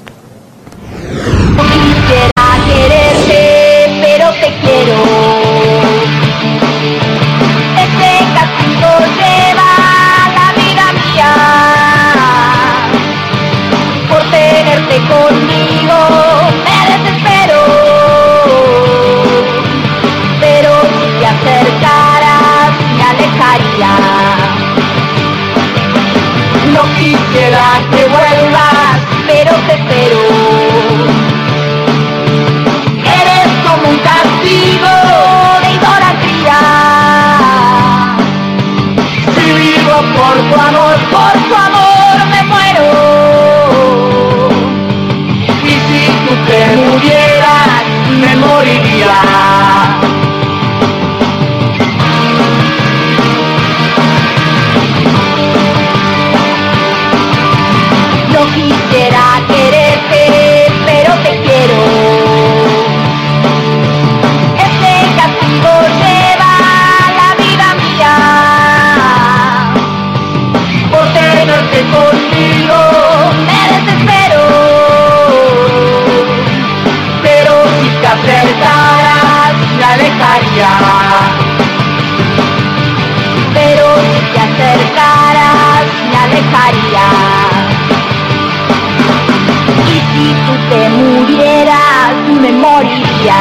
Quisiera quererte, pero te quiero. Este castigo lleva la vida mía. Por tenerte conmigo me desespero. Pero si te acercaras me alejaría. No quisiera que vuelvas, pero te espero. Eres como un castigo de idolatría. Si vivo por tu amor me muero. Y si tú te murieras, me moriría. No quisiera quererte, pero te quiero. Este castigo lleva la vida mía. Por tenerte conmigo me desespero. Pero si te acercaras me alejaría. Pero si te acercaras me alejaría. Y si tú te murieras, me moriría.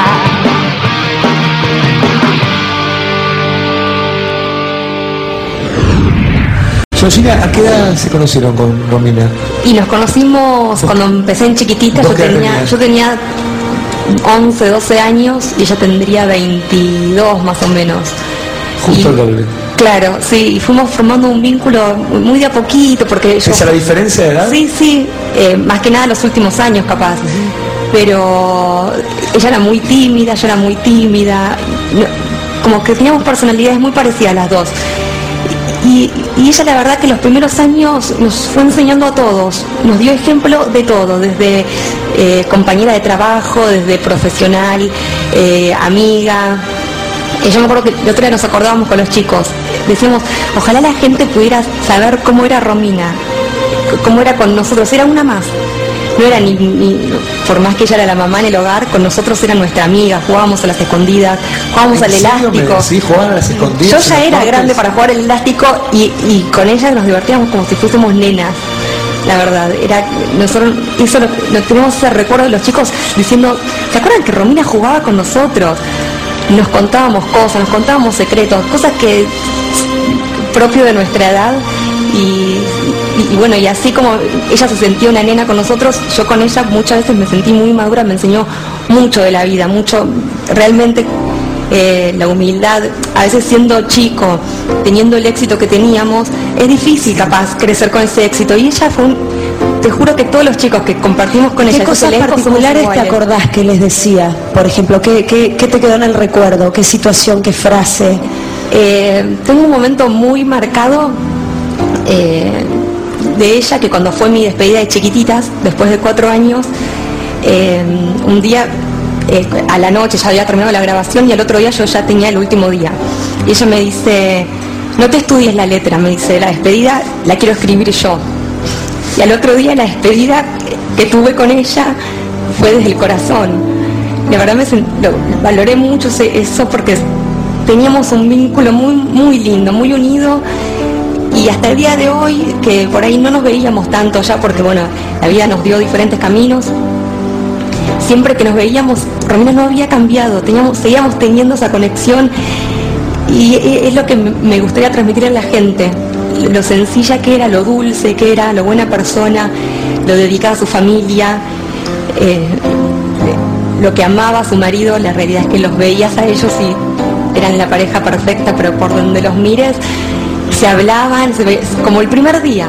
Georgina, ¿a qué edad se conocieron con Romina? Y nos conocimos cuando empecé en chiquitita. Yo tenía 11, 12 años y ella tendría 22 más o menos. Justo el doble. Claro, sí, y fuimos formando un vínculo muy de a poquito, porque yo... ¿Esa es la diferencia de edad? Sí, más que nada en los últimos años capaz. Pero ella era muy tímida, yo era muy tímida, como que teníamos personalidades muy parecidas las dos. Y ella la verdad que los primeros años nos fue enseñando a todos, nos dio ejemplo de todo, desde compañera de trabajo, desde profesional, amiga. Yo me acuerdo que el otro día nos acordábamos con los chicos, decíamos, ojalá la gente pudiera saber cómo era Romina, cómo era con nosotros, era una más. No era ni por más que ella era la mamá en el hogar, con nosotros era nuestra amiga, jugábamos a las escondidas, jugábamos al elástico. Sí, jugaban a las escondidas. Yo ya era grande para jugar al elástico y con ella nos divertíamos como si fuésemos nenas. La verdad, nosotros eso lo tenemos ese recuerdo de los chicos diciendo, ¿se acuerdan que Romina jugaba con nosotros? Nos contábamos cosas, nos contábamos secretos, cosas que propio de nuestra edad. Y bueno, y así como ella se sentía una nena con nosotros, yo con ella muchas veces me sentí muy madura, me enseñó mucho de la vida, mucho, realmente la humildad. A veces siendo chico, teniendo el éxito que teníamos, es difícil capaz crecer con ese éxito. Y ella fue te juro que todos los chicos que compartimos con ella, ¿qué cosas particulares te acordás que les decía? Por ejemplo, ¿qué te quedó en el recuerdo? ¿Qué situación, qué frase? Tengo un momento muy marcado de ella, que cuando fue mi despedida de chiquititas, después de 4 años, un día a la noche ya había terminado la grabación y al otro día yo ya tenía el último día. Y ella me dice, no te estudies la letra, me dice, la despedida la quiero escribir yo. Y al otro día la despedida que tuve con ella fue desde el corazón. De verdad valoré mucho eso porque teníamos un vínculo muy, muy lindo, muy unido. Y hasta el día de hoy, que por ahí no nos veíamos tanto ya, porque bueno, la vida nos dio diferentes caminos, siempre que nos veíamos, Romina no había cambiado, seguíamos teniendo esa conexión, y es lo que me gustaría transmitir a la gente, lo sencilla que era, lo dulce que era, lo buena persona, lo dedicada a su familia, lo que amaba a su marido. La realidad es que los veías a ellos y eran la pareja perfecta, pero por donde los mires, se hablaban, como el primer día.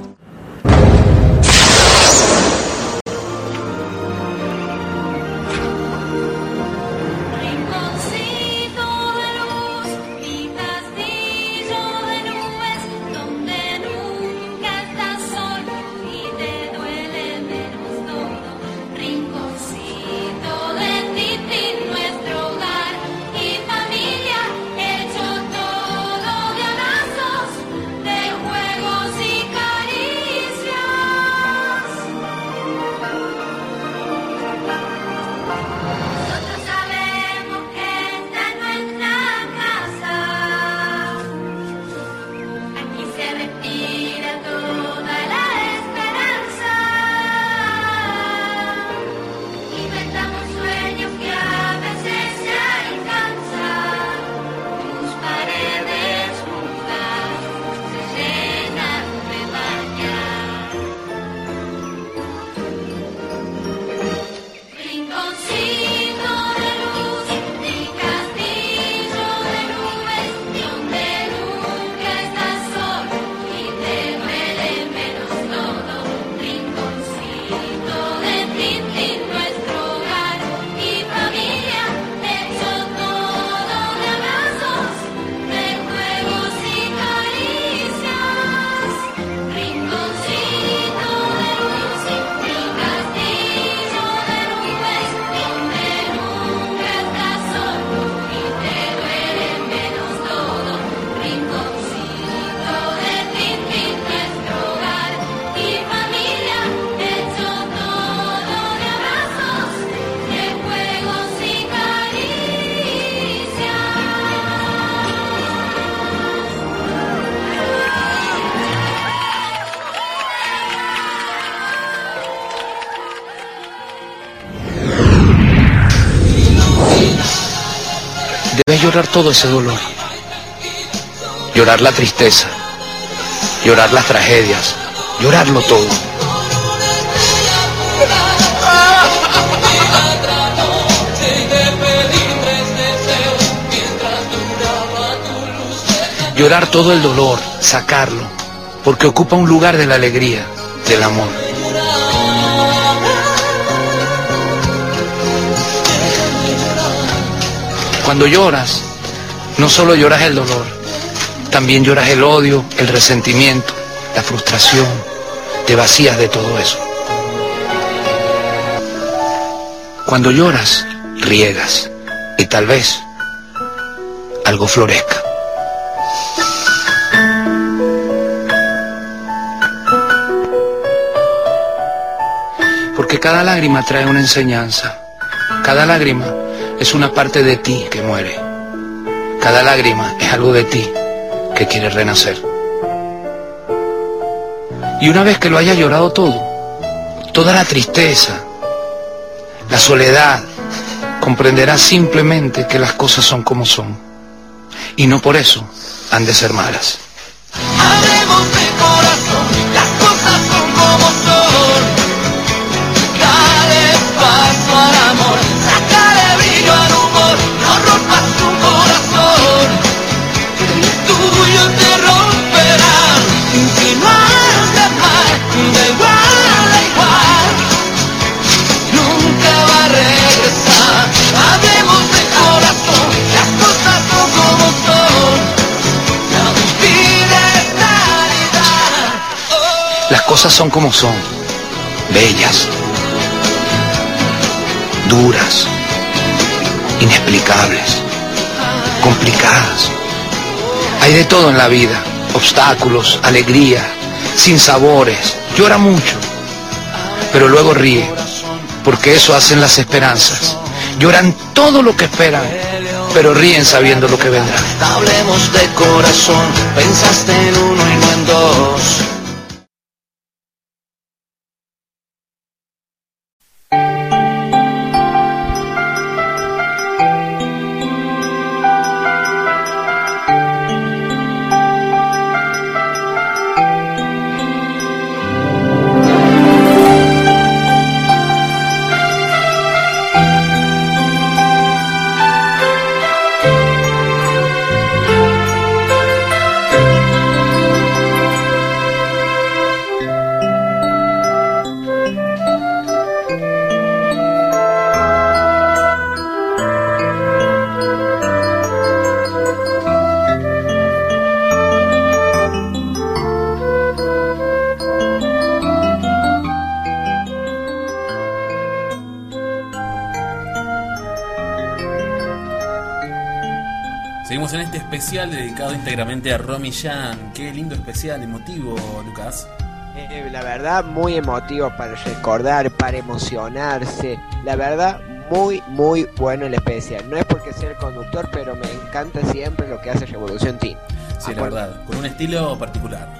Debes llorar todo ese dolor, llorar la tristeza, llorar las tragedias, llorarlo todo. Llorar todo el dolor, sacarlo, porque ocupa un lugar de la alegría, del amor. Cuando lloras, no solo lloras el dolor, también lloras el odio, el resentimiento, la frustración, te vacías de todo eso. Cuando lloras, riegas y tal vez algo florezca. Porque cada lágrima trae una enseñanza. Cada lágrima es una parte de ti que muere. Cada lágrima es algo de ti que quiere renacer. Y una vez que lo hayas llorado todo, toda la tristeza, la soledad, comprenderás simplemente que las cosas son como son. Y no por eso han de ser malas. Hablemos de corazón, las cosas son como son. Dale paso al amor, sácale brillo al humor, no rompas tu corazón. El tuyo te romperán, si no has de amar, de igual a igual, nunca va a regresar. Hablemos de corazón, las cosas son como son. La vida es realidad. Las cosas son como son, bellas, duras, inexplicables, complicadas. Hay de todo en la vida, obstáculos, alegría, sinsabores. Llora mucho, pero luego ríe, porque eso hacen las esperanzas. Lloran todo lo que esperan, pero ríen sabiendo lo que vendrá. Hablemos de corazón, pensaste en uno y no en dos. Seguimos en este especial dedicado íntegramente a Romy Young. Qué lindo especial, emotivo, Lucas. La verdad, muy emotivo para recordar, para emocionarse. La verdad, muy bueno el especial. No es porque sea el conductor, pero me encanta siempre lo que hace Revolución Teen. Sí, la verdad, con un estilo particular.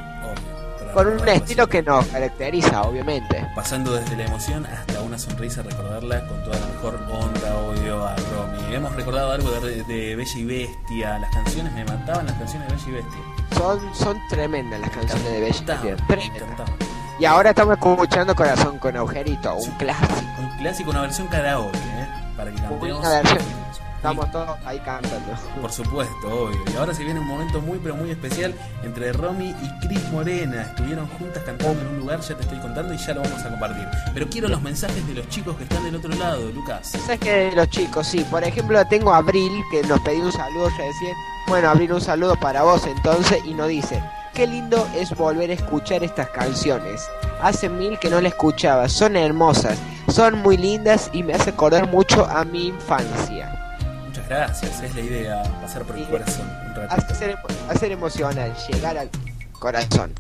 Con un estilo que nos caracteriza, obviamente. Pasando desde la emoción hasta una sonrisa, recordarla con toda la mejor onda, obvio, a Romy. Hemos recordado algo de Bella y Bestia. Las canciones, me mataban las canciones de Bella y Bestia. Son tremendas las canciones de Bella y Bestia. Tremendas. Y ahora estamos escuchando Corazón con Agujerito, un clásico. Un clásico, una versión karaoke, para que cantemos. Una versión. Estamos todos ahí cantando. Por supuesto, obvio. Y ahora se viene un momento muy pero muy especial entre Romy y Cris Morena. Estuvieron juntas cantando en un lugar, ya te estoy contando y ya lo vamos a compartir. Pero quiero los mensajes de los chicos que están del otro lado, Lucas. ¿Sabes qué? De los chicos, sí. Por ejemplo, tengo a Abril, que nos pidió un saludo recién. Bueno, Abril, un saludo para vos entonces. Y nos dice: qué lindo es volver a escuchar estas canciones. Hace 1000 que no la escuchaba. Son hermosas, son muy lindas y me hace acordar mucho a mi infancia. Gracias, es la idea, pasar por el corazón un rato. Hacer emocional, llegar al corazón.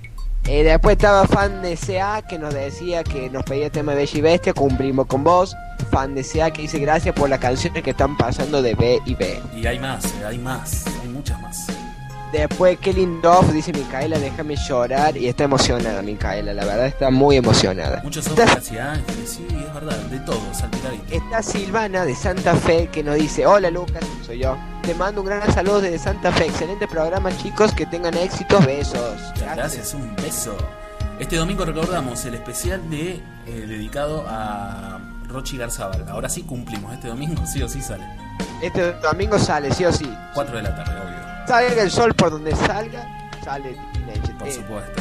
Después estaba Fan de CA, que nos decía que nos pedía el tema de Bella y Bestia, cumplimos con vos. Fan de CA, que dice gracias por las canciones que están pasando de B y B. Y hay más, hay muchas más. Después, qué lindo, dice Micaela, déjame llorar. Y está emocionada Micaela, la verdad está muy emocionada. Muchos ojos hacia ángeles, sí, es verdad, de todos, salpicadito. Está Silvana de Santa Fe, que nos dice: hola Lucas, soy yo. Te mando un gran saludo desde Santa Fe. Excelente programa, chicos, que tengan éxitos, besos. Gracias, un beso. Este domingo recordamos el especial dedicado a Rochi Garzábal. Ahora sí cumplimos, este domingo sí o sí sale. Este domingo sale, sí o sí. 4 de la tarde, obvio. Salga el sol por donde salga, sale Teenage. Por supuesto.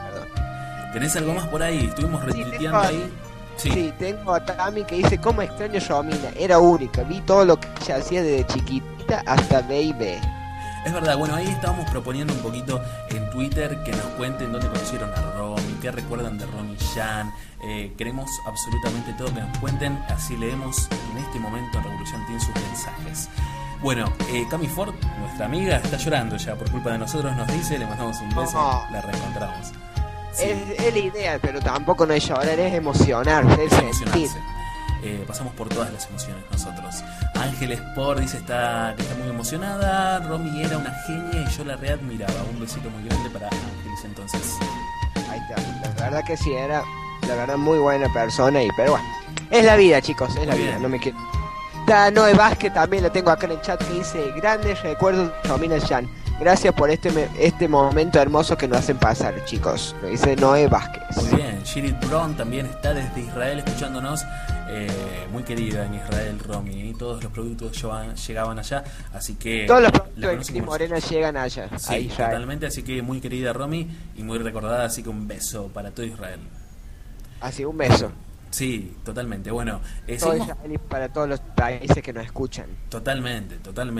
¿Tenés algo más por ahí? Estuvimos retuiteando ahí. Sí, tengo a Tami que dice: cómo extraño Romina, era única, vi todo lo que ella hacía desde chiquita hasta Baby. Es verdad, bueno, ahí estábamos proponiendo un poquito en Twitter que nos cuenten dónde conocieron a Romy, qué recuerdan de Romy Jan. Queremos absolutamente todo que nos cuenten, así leemos en este momento en Revolución Teen sus mensajes. Bueno, Cami Ford, nuestra amiga, está llorando ya por culpa de nosotros, nos dice, le mandamos un beso, la reencontramos. Sí. Es la idea, pero tampoco no es llorar, es emocionarse, es sentir. Pasamos por todas las emociones nosotros. Ángeles Por dice que está muy emocionada. Romy era una genia y yo la readmiraba. Un besito muy grande para Ángeles entonces. Ahí está, la verdad que sí, era la verdad muy buena persona, pero bueno, es la vida, chicos, es la vida, no me quiero. Está Noé Vázquez, también lo tengo acá en el chat, que dice: grandes recuerdos de Romina Jan. Gracias por este momento hermoso que nos hacen pasar, chicos. Lo dice Noé Vázquez. Muy bien, Shirit Brown también está desde Israel escuchándonos. Muy querida en Israel, Romy. Todos los productos llegaban allá, así que... Todos los productos de Cris Morena llegan allá, sí, a Israel. Totalmente, así que muy querida Romy y muy recordada, así que un beso para todo Israel. Así, un beso. Sí, totalmente. Bueno, todo Israel y para todos los países que nos escuchan. Totalmente.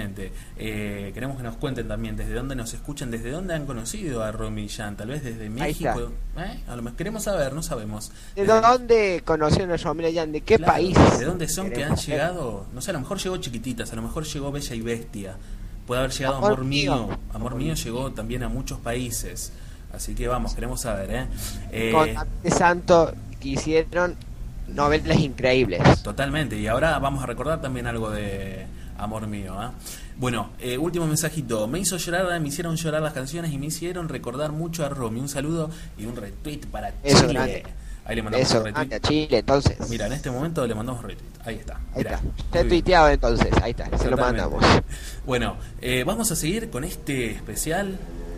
Queremos que nos cuenten también desde dónde nos escuchan, desde dónde han conocido a Romy Jan, tal vez desde México. A lo mejor queremos saber, no sabemos. ¿De dónde conocieron a Romy Jan? ¿De qué país? ¿De dónde son que han llegado? No sé, a lo mejor llegó Chiquititas, a lo mejor llegó Bella y Bestia. Puede haber llegado Amor Mío. Amor Mío llegó también a muchos países. Así que vamos, queremos saber, Con de Santo que hicieron novelas increíbles. Totalmente, y ahora vamos a recordar también algo de Amor Mío. Bueno, último mensajito. Me hicieron llorar las canciones y me hicieron recordar mucho a Romy. Un saludo y un retweet para eso, Chile. Grande. Ahí le mandamos un retweet. A Chile, entonces. Mira, en este momento le mandamos retweet. Ahí está. Está tuiteado entonces. Ahí está, se lo mandamos. Bueno, vamos a seguir con este especial.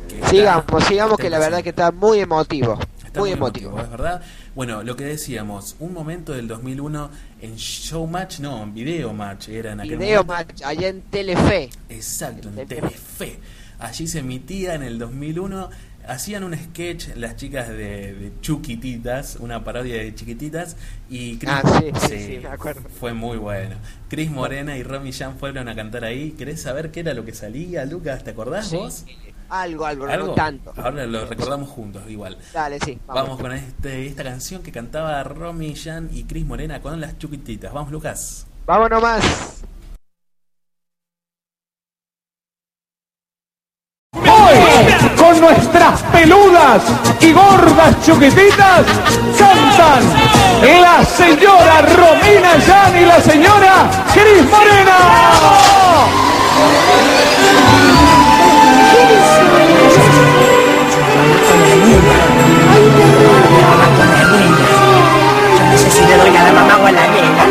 Sigamos que la verdad que está muy emotivo. Muy emotivo, es verdad. Bueno, lo que decíamos, un momento del 2001 en Showmatch, no, en Video Match era en aquel Video Match, allá en Telefe. Exacto, en Telefe. Allí se emitía en el 2001, hacían un sketch las chicas de Chiquititas, una parodia de Chiquititas, y Cris, sí, me acuerdo. Fue muy bueno. Cris Morena y Romy Jan fueron a cantar ahí. ¿Querés saber qué era lo que salía, Lucas? ¿Te acordás vos? Algo, no tanto. Ahora lo recordamos juntos, igual. Dale, sí. Vamos con esta canción que cantaba Romy Jan y Cris Morena con las Chiquititas. Vamos, Lucas. Vamos nomás. Hoy, con nuestras peludas y gordas Chiquititas, cantan la señora Romina Jan y la señora Cris Morena. Yo no sé si le doy a la mamá o a la nena.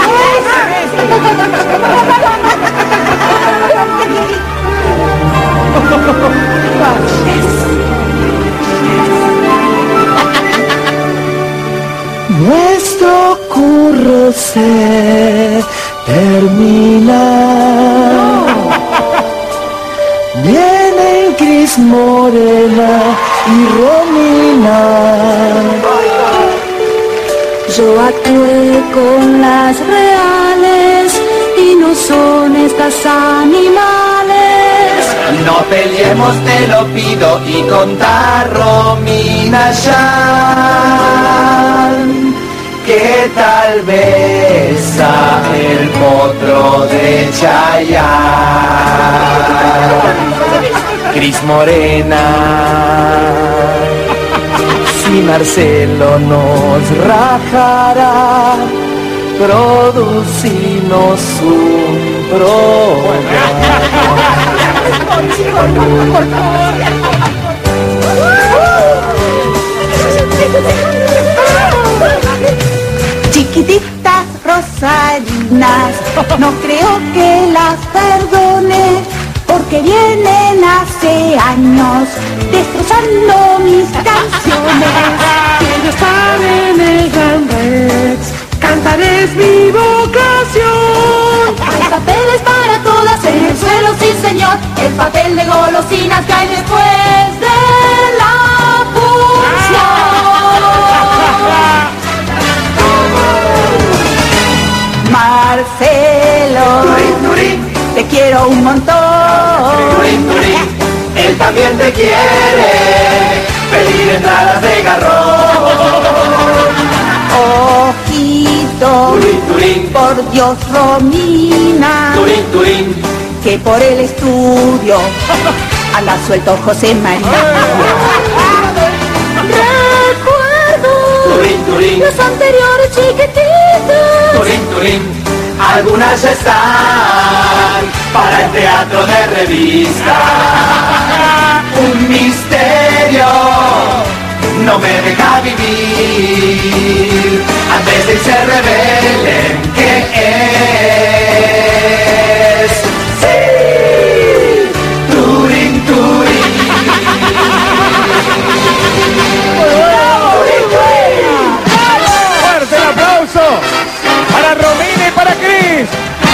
Nuestro curro se termina. Vienen Cris Morena y Romina. Yo actué con las reales y no son estas animales. No peleemos, te lo pido, y contar Romina Jan, que tal vez a el potro de Chayanne. Cris Morena, si Marcelo nos rajará, producinos un programa. Chiquititas rosarinas, no creo que las perdone, porque vienen hace años destrozando mis canciones. Quiero estar en el Gran Rex, cantar es mi vocación. Hay papeles para todas en el suelo, sí señor. El papel de golosinas cae después de la función. Marcelo, te quiero un montón. pedradas de garrón. Ojito, Turín, turín, por Dios, Romina, turín, turín. que por el estudio anda suelto José María. Recuerdo Turín, turín, los anteriores chiquititos. turín, turín. Algunas ya están para el teatro de revista. Un misterio no me deja vivir. Antes de se revelen qué es. ¡Sí! Turín, Turín. ¡Fuerte el aplauso para Romina y para Cris!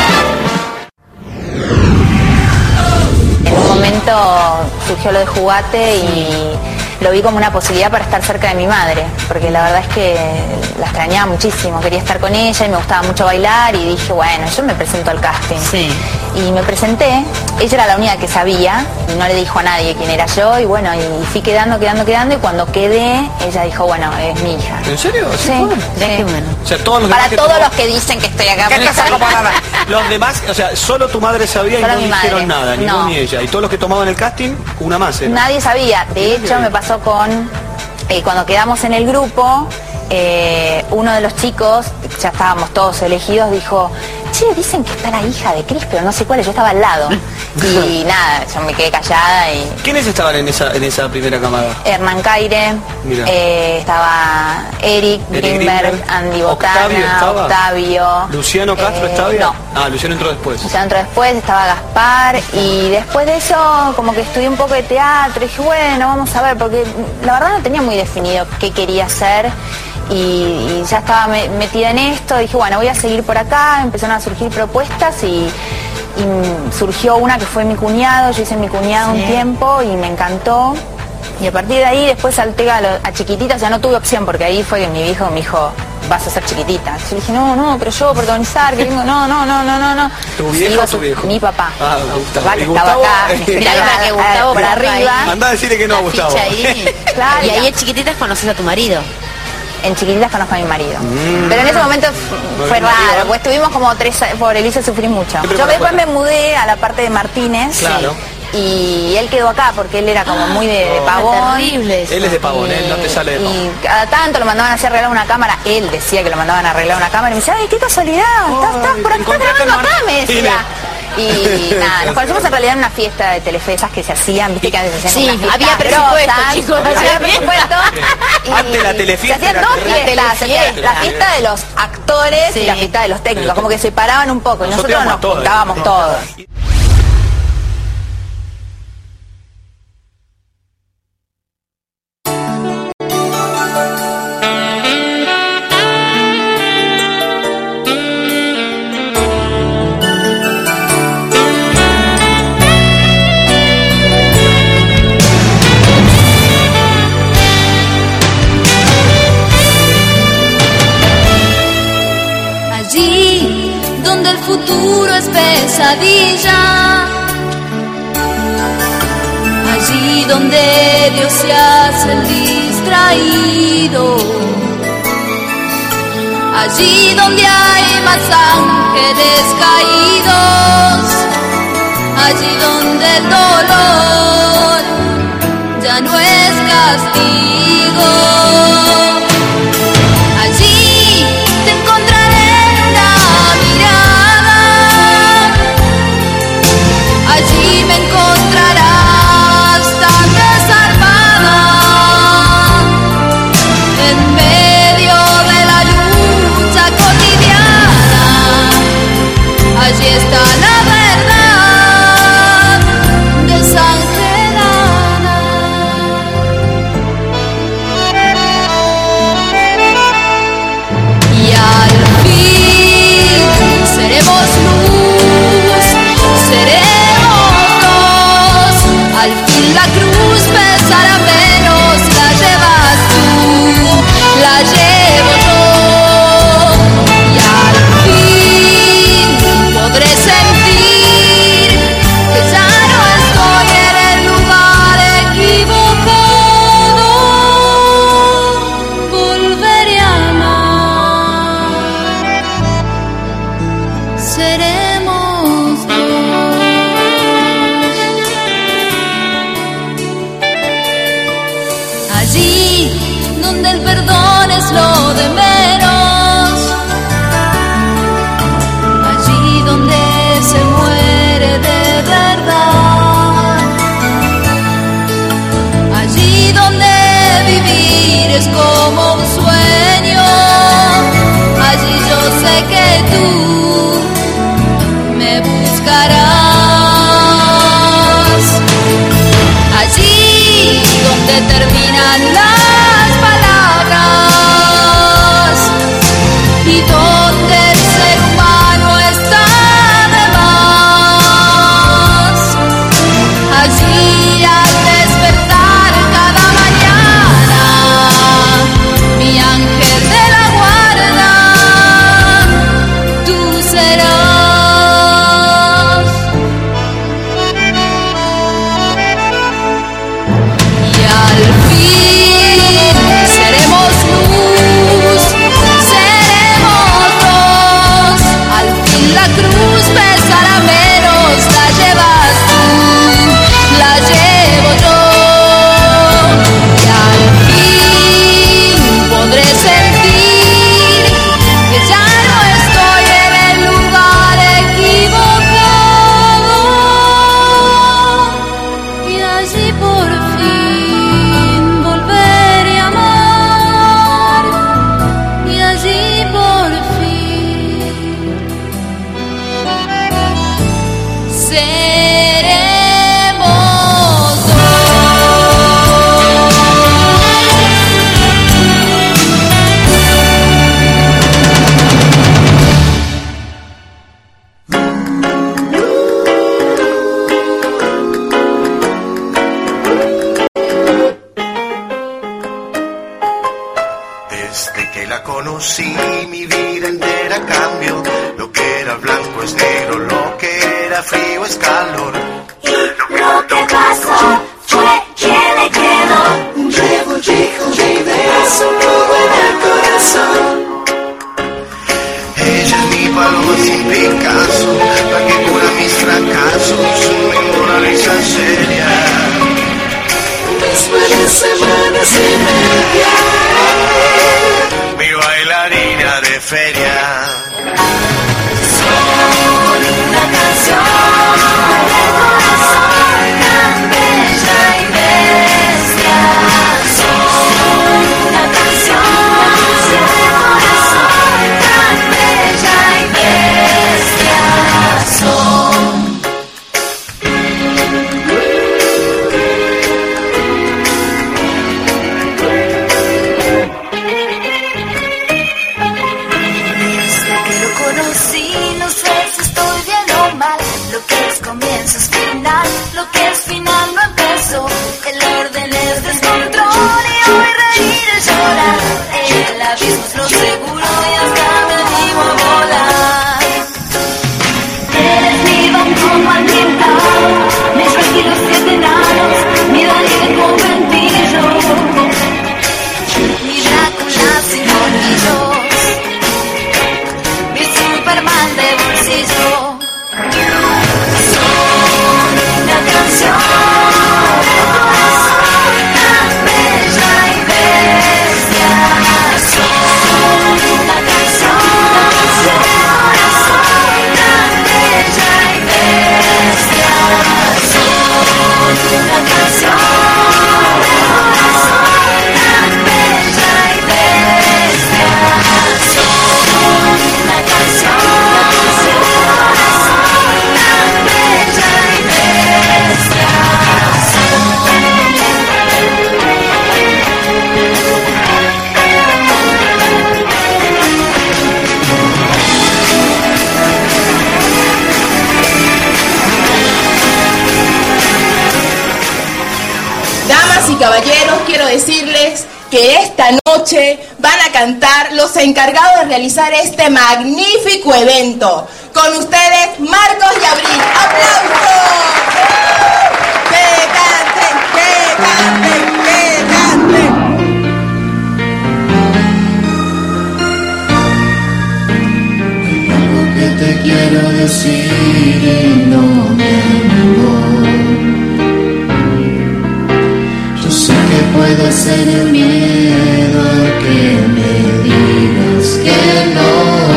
En un momento surgió lo de Jugate y lo vi como una posibilidad para estar cerca de mi madre, porque la verdad es que la extrañaba muchísimo, quería estar con ella y me gustaba mucho bailar y dije, bueno, yo me presento al casting. Sí. Y me presenté, ella era la única que sabía, no le dijo a nadie quién era yo y bueno, y fui quedando y cuando quedé, ella dijo, bueno, es mi hija. ¿En serio? ¿Así Sí, fue? sí. Qué bueno. O sea, todos los Para demás que todos tomó- los que dicen que estoy acá. ¿Qué estás acomodada? Los demás, o sea, solo tu madre sabía y Solo no mi dijeron madre. nada, ni No. vos ni ella. Y todos los que tomaban el casting, una más era. Nadie sabía. De hecho, me pasó con... cuando quedamos en el grupo, uno de los chicos, ya estábamos todos elegidos, dijo, che, dicen que está la hija de Cris, pero no sé cuál es, yo estaba al lado. Y nada, yo me quedé callada y... ¿Quiénes estaban en esa primera camada? Hernán Caire, Mira. estaba Eric Grimberg, Grimberg, Andy Octavio Botana, estaba. Octavio. ¿Luciano Castro estaba? No. Ah, Luciano entró después. Ya entró después, estaba Gaspar y después de eso como que estudié un poco de teatro y dije, bueno, vamos a ver, porque la verdad no tenía muy definido qué quería hacer y ya estaba metida en esto, dije, bueno, voy a seguir por acá, empezaron a surgir propuestas y surgió una que fue Mi Cuñado, yo hice Mi Cuñado un tiempo y me encantó. Y a partir de ahí después salté a Chiquititas, ya no tuve opción porque ahí fue que mi viejo me dijo, vas a ser Chiquitita. Yo dije, no, pero yo protagonizar, que vengo, no. ¿Tu viejo o tu viejo? Mi papá. Ah, Gustavo. Papá que ¿Y estaba Gustavo? acá, Mirá que Gustavo para puso ahí arriba. Andá a decirle que no, la Gustavo. ficha ahí. Claro. Y ahí en Chiquititas conoces a tu marido. En Chiquititas conozco a mi marido. Pero en ese momento fue raro, pues estuvimos como 3 años, por Elisa sufrí mucho. Siempre Yo para después afuera. me mudé a la parte de Martínez. Claro. Y él quedó acá porque él era como muy de Pavón. Terrible eso. Él es de Pavón, él no te sale de Pavón. Y cada tanto lo mandaban a hacer arreglar una cámara. Él decía que lo mandaban a arreglar una cámara. Y me decía, ay, qué casualidad, estás por acá encontraste grabando al acá, me decía. Y nada, nos conocimos en realidad en una fiesta de Telefesas que se hacían, viste que antes se hacían Sí, como unas había fiestas presupuesto, grosas, chicos, había presupuesto. Y Antes la telefiesta se hacían era dos terrible. fiestas, se hacía la fiesta de los actores y la fiesta de los técnicos, como que se separaban un poco y Nosotros nosotros nos íbamos todos. juntábamos todos. Allí donde el futuro es pesadilla, allí donde Dios se hace el distraído, allí donde hay más ángeles caídos, allí donde el dolor ya no es castigo. Allí te encontraré en una mirada, allí me encontrarás tan desarmada, en medio de la lucha cotidiana, allí está la verdad desangelada. allí donde el perdón es lo de menos, allí donde se muere de verdad, allí donde vivir es como un sueño, allí yo sé que tú me buscarás, allí donde terminan las palabras y donde el ser humano está de más, allí al despertar cada mañana, mi ángel de la guarda, tú serás. Y al fin seremos luz, seremos dos, al fin la cruz pesará menos, la llevas tú, la llevo yo, y al fin podré sentir que ya no estoy en el lugar equivocado, y allí por fin volveré a amar, y allí por fin seremos Desde que la conocí, mi vida entera cambió. Lo que era blanco es negro, lo que era frío es calor. lo que pasó fue que le quedó un revoltijo de ideas, un nudo en el corazón. Ella es mi paloma sin Picasso, la que cura mis fracasos, mi Mona Lisa seria. Después de semanas y media, Mi bailarina de feria. con una canción del corazón tan bella y bestia, son una canción del corazón tan bella y bestia, son. Desde que lo conocí, no sé si estoy bien o mal. Lo que es comienzo es final, lo que es final no empezó. El orden es descontrol y hoy reír es llorar. El abismo es lo seguro y hasta me animo a volar. Eres mi don como al tientado, mis vestidos 7 enanos, mi Dalí de conventillo, mi Drácula sin colmillos, mi Superman de bolsillo. Son una canción del corazón tan bella y bestia. Son una canción del corazón tan bella y bestia. Son una canción del corazón tan bella y bestia. Son una canción del corazón tan bella y bestia. Damas y caballeros, quiero decirles que esta noche van a cantar los encargados de realizar este magnífico evento. Con ustedes, Marcos y Abril. ¡Aplausos! ¡Que canten, que canten, que canten! algo que te quiero decir y no me animo. Yo sé que puedo vencer el miedo a que me digas que no.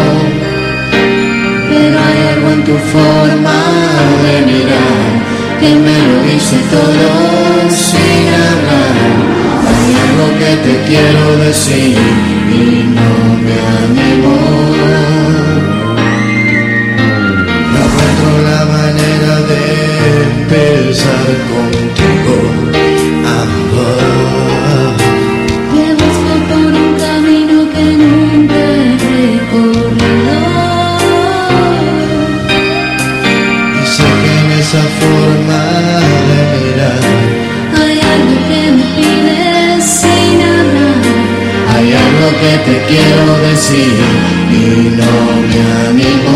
Pero hay algo en tu forma de mirar que me lo dice todo sin hablar. Hay algo que te quiero decir y no me animo. No encuentro la manera de empezar contigo. Me busco por un camino que nunca he recorrido. Y sé que en esa forma de mirar hay algo que me pides sin hablar. hay algo que te quiero decir y no me animo.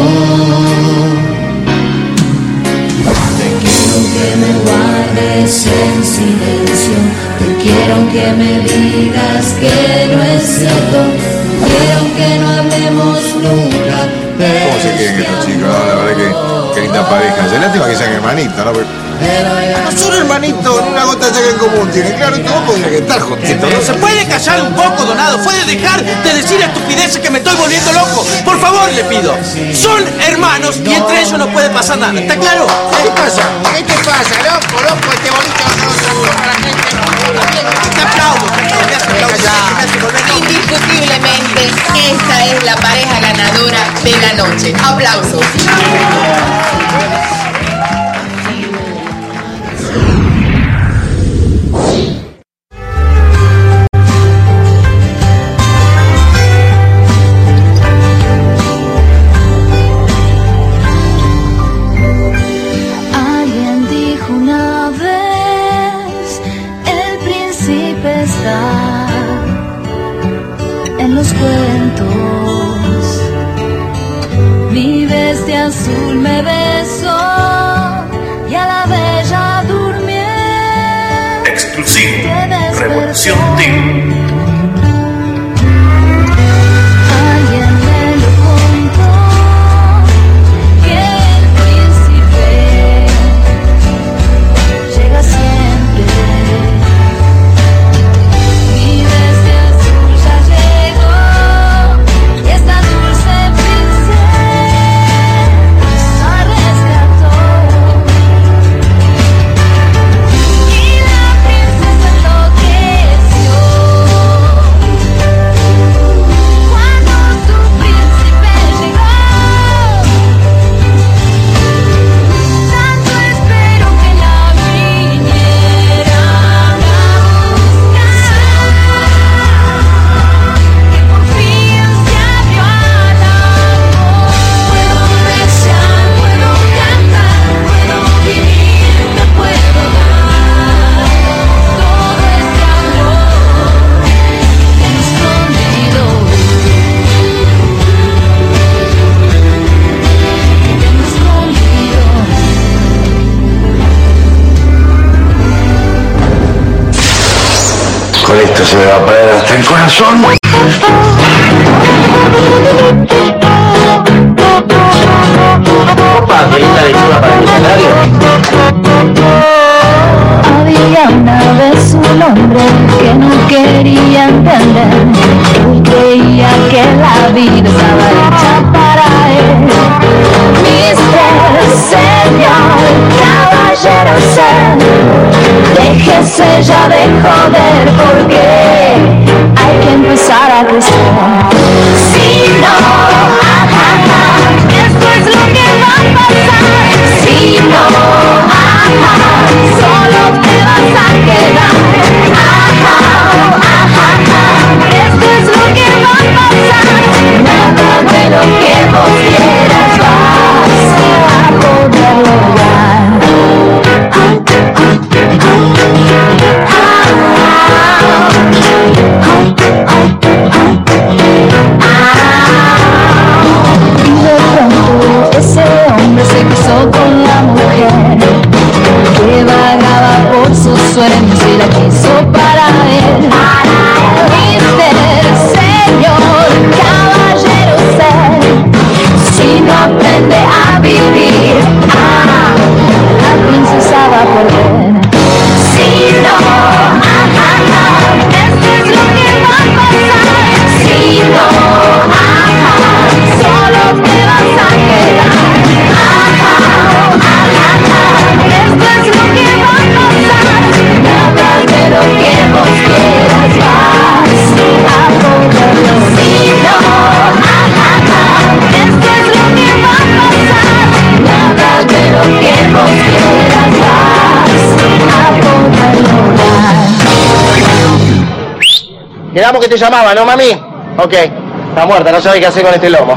Te quiero que me guardes en silencio. Te quiero que me digas que no es cierto. Quiero que no hablemos nunca. ¿Cómo se quieren estas chicas? La verdad que qué linda pareja. Es lástima que sean hermanitos, ¿no? No son hermanitos, ni una gota de sangre en común tienen. Claro, todos podrían estar juntitos. ¿Se puede callar un poco, Donado? ¿Puede dejar de decir estupideces que me estoy volviendo loco? Por favor, le pido. Son hermanos y entre ellos no puede pasar nada. ¿Está claro? ¿Qué pasa? ¿Qué te pasa, loco? Loco, este bonito no a la gente. Te aplaudo. Indiscutiblemente, esta es la pareja ganadora de la noche. Aplausos. Alguien dijo una vez, el príncipe está en los cuentos. Mi bestia azul me besó y a la bella durmiente. Exclusivo. Revolución Team. Alguien me lo contó, que el príncipe llega siempre. Mi bestia azul ya llegó y esta dulce princesa rescató. Y la princesa enloqueció cuando su príncipe llegó. Tanto espero que la vinieran a buscar, que por fin se abrió al amor. Puedo rezar, puedo cantar, puedo vivir, te puedo dar todo este amor escondido. Con esto se me va a parar hasta el corazón. Opa, qué linda lectura para el escenario. Había una vez un hombre que no quería entender. Él creía que la vida estaba hecha para él. Mister, señor, caballero, ser, déjese ya de joder porque hay que empezar a crecer. Si no, esto es lo que va a pasar. Si no, solo te vas a quedar. Esto es lo que va a pasar. Nada de lo que vos quieras vas a poder lograr. Quedamos que te llamaba, ¿no, mami? Ok, está muerta, no sabe qué hacer con este lomo.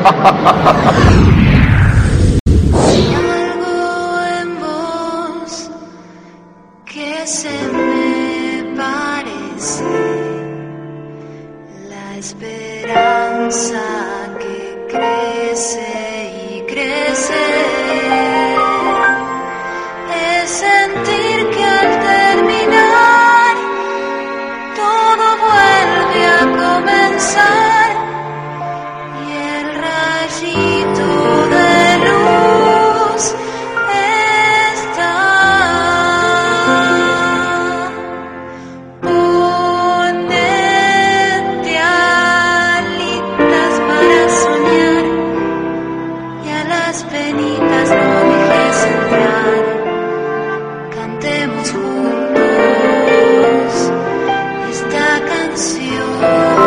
Que se me parece la esperanza que crece y crece, es sentir que al terminar todo vuelve a comenzar y el rayito de luz ponete alitas para soñar y a las penitas no dejes entrar. Cantemos juntos esta canción.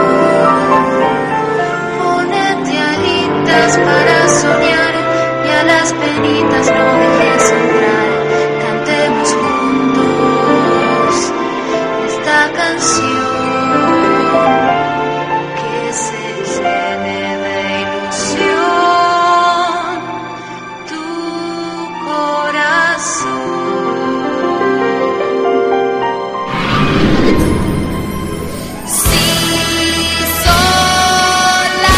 Ponete alitas para soñar y a las penitas no dejes entrar. Cantemos juntos esta canción que se llene de ilusión tu corazón. Si solamente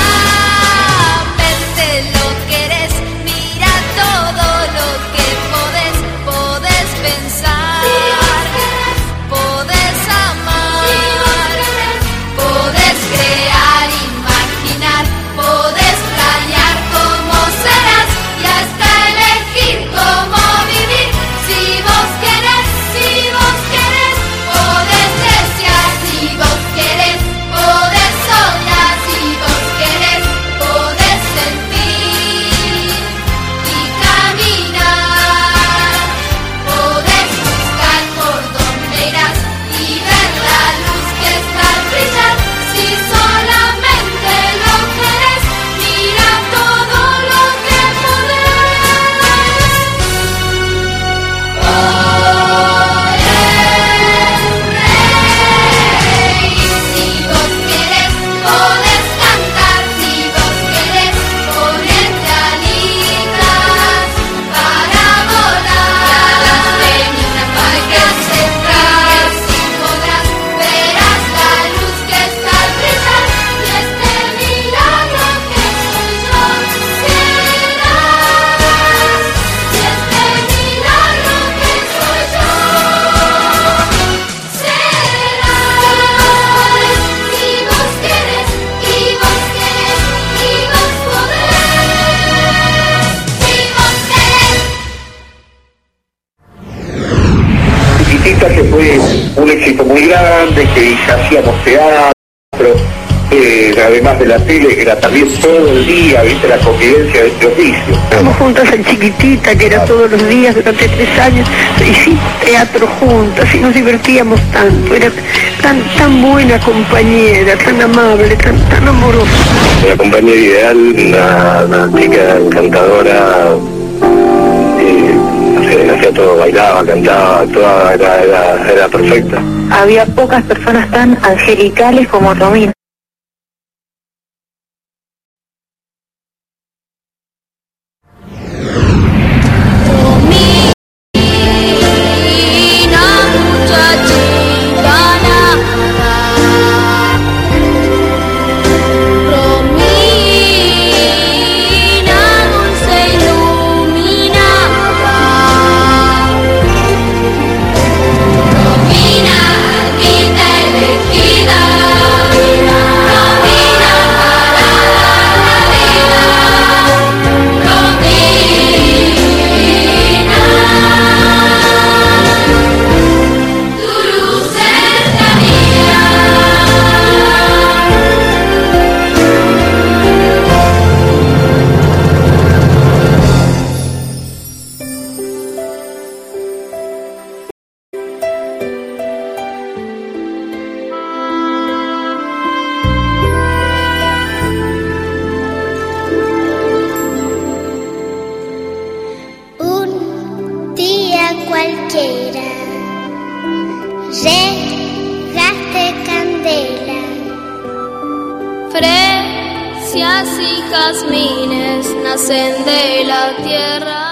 lo querés, mira todo lo que podés pensar, podés amar, podés crear, imaginar, podés planear cómo serás y hasta elegir cómo vivir. Si vos querés, podés desear. Si vos querés, podés soñar. Si vos querés, podés sentir y caminar. Podés buscar por donde irás y ver la luz que está al brillar. Si solamente lo querés, mira todo lo que podés. Hoy es rey. Si vos querés, podés cantar. Si vos querés, ponete alitas para volar. Las penitas para que entrar. Si podrás, verás la luz que está al brillar y este milagro que soy yo serás. Y este milagro que soy yo serás. Si vos querés, y vos querés, y vos podés. Si vos querés. Chiquitita, que fue un éxito muy grande, que ya hacíamos teatro, además de la tele, que era también todo el día, viste, la convivencia de este oficio. Estábamos juntas en Chiquitita, que era todos los días durante 3 años. Hicimos teatro juntas y nos divertíamos tanto. Era tan buena compañera, tan amable, tan amorosa. Una compañera ideal, una chica encantadora, hacía todo, bailaba, cantaba, toda era perfecta. Había pocas personas tan angelicales como Romina. Romina, linda elegida. delicias y jazmines nacen de la tierra.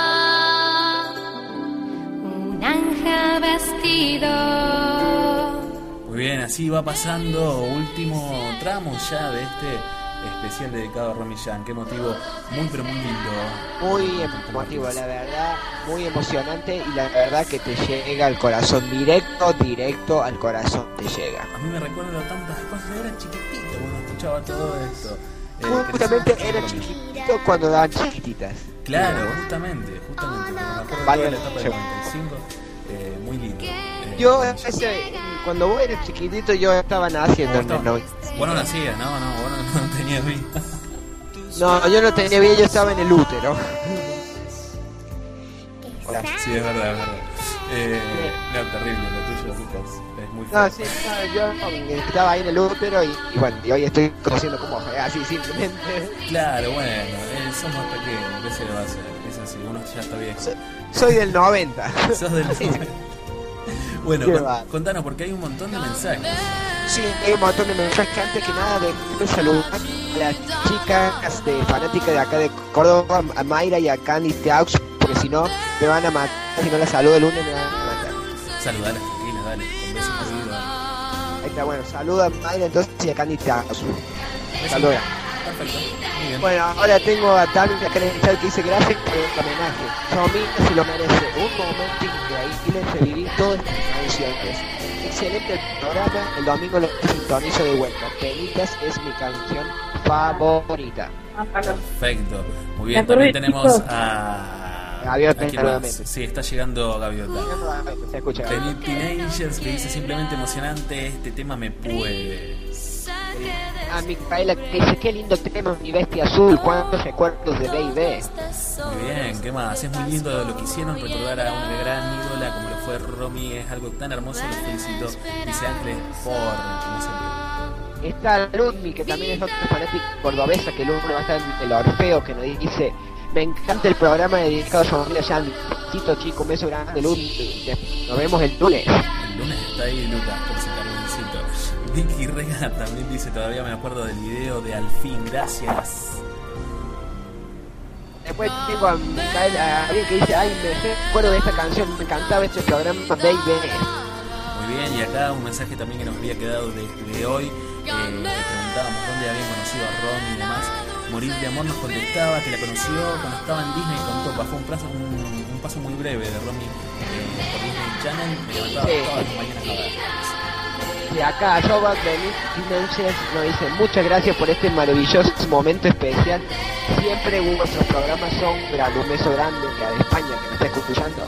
Un ángel vestido. Muy bien, así va pasando último tramo ya de este especial dedicado a Romy Jan. Qué motivo muy pero muy lindo. Muy emotivo, la verdad, muy emocionante y la verdad que te llega al corazón, directo al corazón te llega. A mí me recuerdo tantas cosas, era chiquitito cuando escuchaba todo esto. Justamente era chiquitito cuando daban chiquititas. Claro, justamente, me acuerdo Vale, de la etapa del 95, muy lindo. Yo, cuando vos eras chiquitito, yo estaba naciendo en el 90. Vos no nacías, no, vos no tenías vida. No, yo no tenía vida, yo estaba en el útero. Sí, es verdad. No, terrible, lo tuyo, Lucas. Es muy No, fuerte. sí, no, yo estaba ahí en el útero y bueno, y hoy estoy conociendo como así simplemente. Claro, bueno, somos pequeños, ¿qué se le va a hacer? Es así, uno ya está viejo. Soy del 90. Sos del 90. Bueno, Qué va. contanos, porque hay un montón de mensajes. Sí, hay un montón de mensajes. Antes que nada, de saludar a las chicas fanáticas de acá de Córdoba, a Mayra y a Candy Teaux, porque si no, me van a matar. Si no las saludo el lunes, me van a matar. Saludalas, tranquilas, dale, con besos por oído. Ahí está, bueno, saluda a Mayra entonces y a Candy Teaux. Saluda. Perfecto, muy bien. Bueno, ahora tengo a Tami acá en el chat que dice gracias por el homenaje. Romina se lo merece. Un momento increíble revivir todas estas canciones. Excelente el programa. El domingo lo sintonizo de vuelta. Penitas es mi canción favorita. Perfecto, muy bien. También tenemos a Gaviota. ¿a quién más? Sí, está llegando Gaviota. Se escucha. Teenagers que dice simplemente emocionante, este tema me puede. A Micaela que dice qué lindo tema, mi bestia azul, cuántos recuerdos de B&B. Muy bien, ¿qué más? Es muy lindo lo que hicieron, recordar a una gran ídola como lo fue Romy, es algo tan hermoso, los felicito. Dice Ángeles por, como siempre. Está Ludmi, que también es otra fanática cordobesa, que luego va a estar en el Orfeo, que nos dice, me encanta el programa dedicado a su familia Jan. Chito, chico, un beso grande, Ludmi. Nos vemos el lunes. El lunes está ahí Lucas por ese carboncito. Vicky Rega también dice, todavía me acuerdo del video de Al fin, gracias. Después tengo a Micael, a alguien que dice, ay, me acuerdo de esta canción, me encantaba este programa, baby. Muy bien, y acá un mensaje también que nos había quedado desde hoy, le preguntábamos dónde habían conocido a Ron y demás. Morir de Amor nos contestaba que la conoció cuando estaba en Disney con Topa. Fue un paso muy breve de Romy por Disney Channel, me levantaba todas las mañanas a ver. Y acá Joba Benítez nos dice, muchas gracias por este maravilloso momento especial. Siempre vuestros programas son grandes. Un beso grande a España que me está escuchando.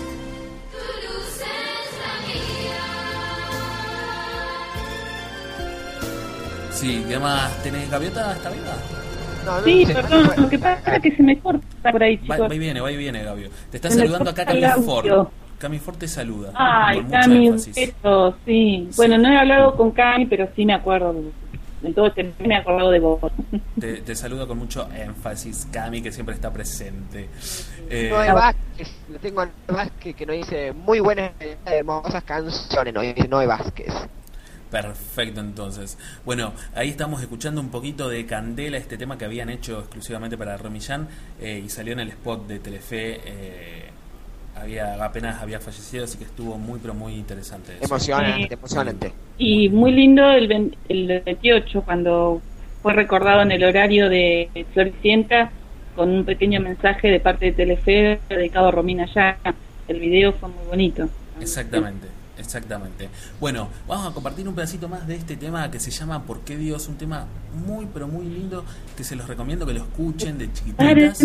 Sí, ¿qué más tenés? ¿Gaviota está viva? No, Sí, sé. perdón, lo que pasa es que se me corta por ahí, chicos. Va y viene, Gabio. Te está Se me saludando acá corta el Cami Ford. audio. Cami Ford te saluda. Ay, con mucho Cami, un énfasis. beso, sí. Bueno, no he hablado con Cami, pero sí me acuerdo. Entonces me he acordado de vos. Te saluda con mucho énfasis, Cami, que siempre está presente. Noé Vázquez, lo tengo a Noé Vázquez que nos dice muy buenas, hermosas canciones, nos dice Noé Vázquez. Perfecto, entonces. Bueno, ahí estamos escuchando un poquito de Candela, este tema que habían hecho exclusivamente para Romy Jan, y salió en el spot de Telefe. Apenas había fallecido, así que estuvo muy, pero muy interesante eso. Emocionante. Y muy lindo el 28, cuando fue recordado en el horario de Floricienta, con un pequeño mensaje de parte de Telefe dedicado a Romina Jan. El video fue muy bonito. Exactamente. Bueno, vamos a compartir un pedacito más de este tema que se llama ¿Por qué Dios? Un tema muy, pero muy lindo que se los recomiendo que lo escuchen de chiquititas.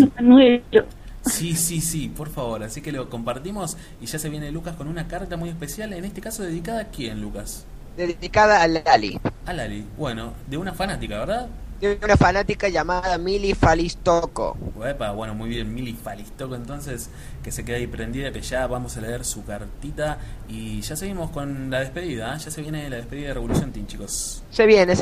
Sí, por favor. Así que lo compartimos y ya se viene Lucas con una carta muy especial. En este caso, ¿dedicada a quién, Lucas? Dedicada a Lali. A Lali. Bueno, de una fanática, ¿verdad? De una fanática llamada Mili Falistoco. Bueno, muy bien, Mili Falistoco, entonces, que se queda ahí prendida, que ya vamos a leer su cartita y ya seguimos con la despedida. Ya se viene la despedida de Revolución Teen, chicos. Se viene.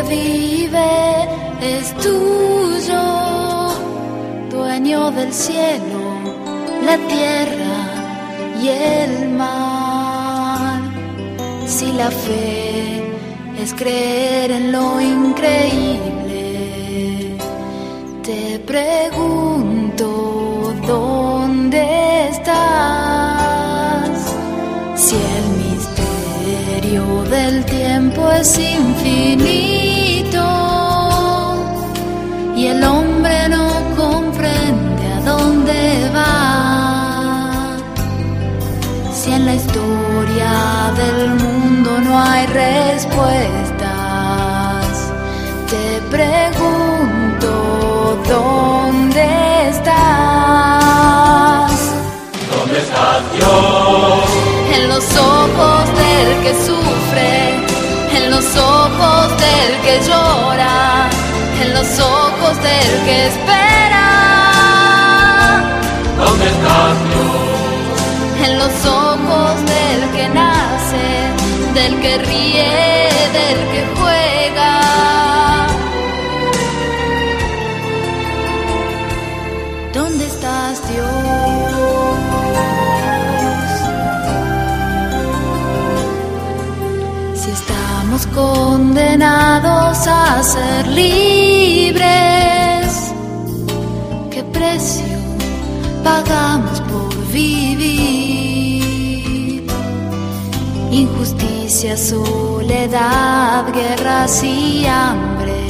que vive es tuyo, dueño del cielo, la tierra y el mar. Si la fe es creer en lo increíble, te pregunto, ¿dónde estás? Si el misterio del tiempo es infinito y el hombre no comprende a dónde va, si en la historia del mundo no hay respuestas, te pregunto, ¿dónde estás? ¿Dónde estás, Dios? En los ojos del que sufre, en los ojos del que llora, en los ojos del que espera. ¿Dónde estás, Dios? En los ojos del que nace, del que ríe, del que juega. ¿Dónde estás, Dios? Si estamos condenados a ser libres, ¿qué precio pagamos por vivir? Injusticia, soledad, guerras y hambre.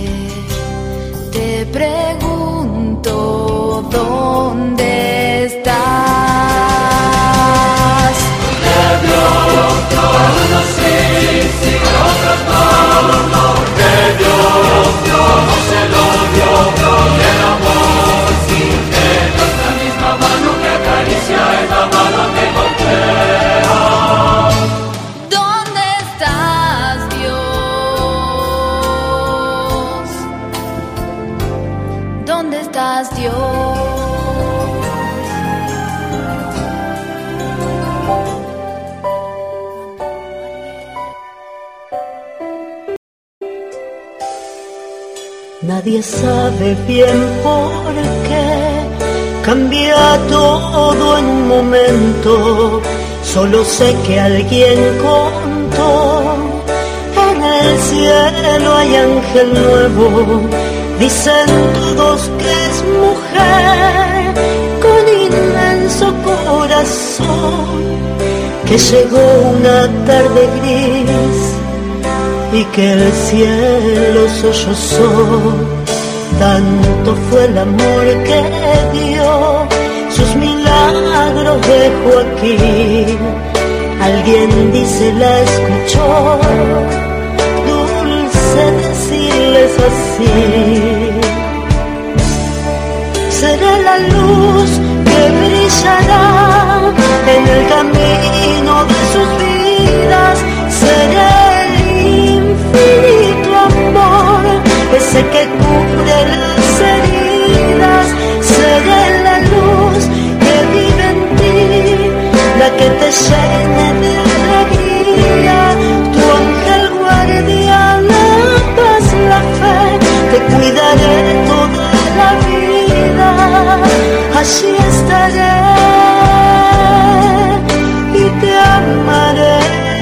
Te pregunto, ¿dónde estás? De Dios yo conocí, si otros no. De Dios yo se lo dio, y el amor sin que no es la misma mano que acaricia, es la mano que golpea. ¿Dónde estás, Dios? ¿Dónde estás, Dios? Nadie sabe bien por qué cambia todo en un momento. Solo sé que alguien contó, en el cielo hay ángel nuevo. Dicen todos que es mujer con inmenso corazón, que llegó una tarde gris y que el cielo sollozó. Tanto fue el amor que dio, sus milagros dejó aquí. Alguien dice la escuchó, dulce decirles así. Será la luz que brillará en el camino de sus vidas. Será infinito amor, ese que cubre las heridas. Seré la luz que vive en ti, la que te llene de alegría. Tu ángel guardián, la paz, la fe, te cuidaré toda la vida. Allí estaré y te amaré.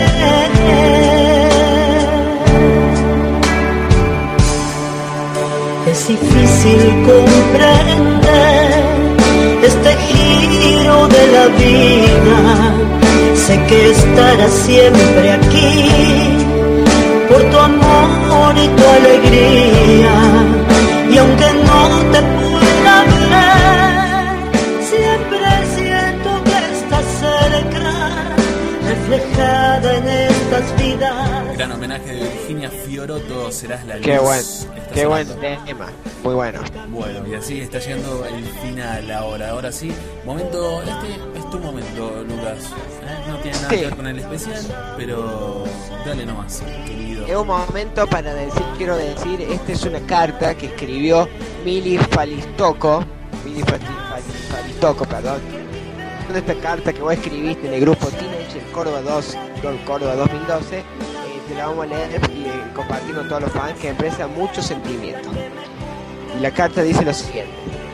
Es difícil comprender este giro de la vida. Sé que estarás siempre aquí por tu amor y tu alegría. Y aunque no te pueda ver, siempre siento que estás cerca, reflejada en estas vidas. Gran homenaje de Virginia Fiorotto, Serás la luz. Qué buen tema, muy bueno. Bueno, y así está llegando el final ahora. Ahora sí, momento, este es tu momento, Lucas. No tiene nada que ver con el especial, pero dale nomás, querido. Es un momento para decir, quiero decir, esta es una carta que escribió Mili Falistoco, perdón. Esta carta que vos escribiste en el grupo Teenage en Córdoba 2012, te la vamos a leer y compartir con todos los fans que expresa mucho sentimiento. Y la carta dice lo siguiente: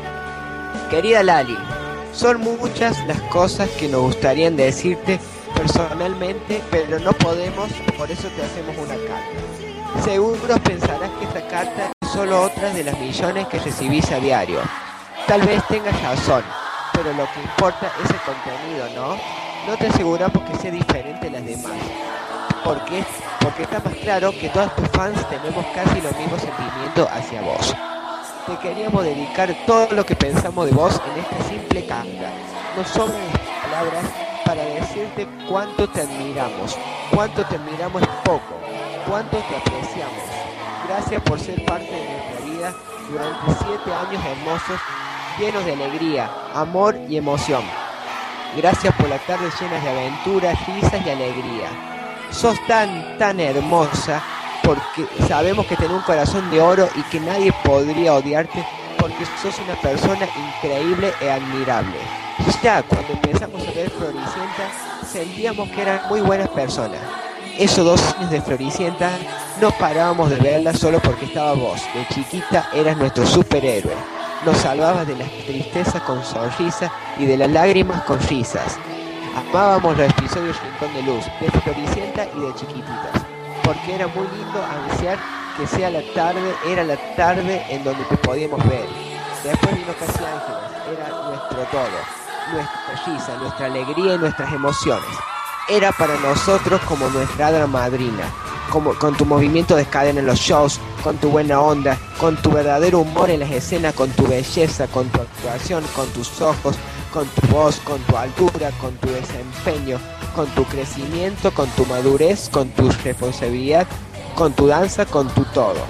querida Lali, son muchas las cosas que nos gustaría decirte personalmente, pero no podemos, por eso te hacemos una carta. Seguro pensarás que esta carta es solo otra de las millones que recibís a diario. Tal vez tengas razón, pero lo que importa es el contenido, ¿no? No te aseguramos que sea diferente a las demás. Porque está más claro que todos tus fans tenemos casi los mismos sentimientos hacia vos. Te queríamos dedicar todo lo que pensamos de vos en esta simple carta. Nos sobran las palabras para decirte cuánto te admiramos. Cuánto te admiramos es poco. Cuánto te apreciamos. Gracias por ser parte de nuestra vida durante 7 años hermosos, llenos de alegría, amor y emoción. Gracias por las tardes llenas de aventuras, risas y alegría. Sos tan hermosa, porque sabemos que tenés un corazón de oro y que nadie podría odiarte, porque sos una persona increíble e admirable. Ya cuando empezamos a ver Floricienta, sentíamos que eran muy buenas personas. Esos 2 años de Floricienta no parábamos de verla solo porque estaba vos. De chiquita eras nuestro superhéroe. Nos salvabas de las tristezas con sonrisas y de las lágrimas con risas. Amábamos los episodios Rincón de Luz, de Floricienta y de Chiquititas, porque era muy lindo ansiar que sea la tarde, era la tarde en donde te podíamos ver. Después vino Casi Ángeles, era nuestro todo, nuestra risa, nuestra alegría y nuestras emociones. Era para nosotros como nuestra hada madrina, como con tu movimiento de cadena en los shows, con tu buena onda, con tu verdadero humor en las escenas, con tu belleza, con tu actuación, con tus ojos, con tu voz, con tu altura, con tu desempeño, con tu crecimiento, con tu madurez, con tu responsabilidad, con tu danza, con tu todo.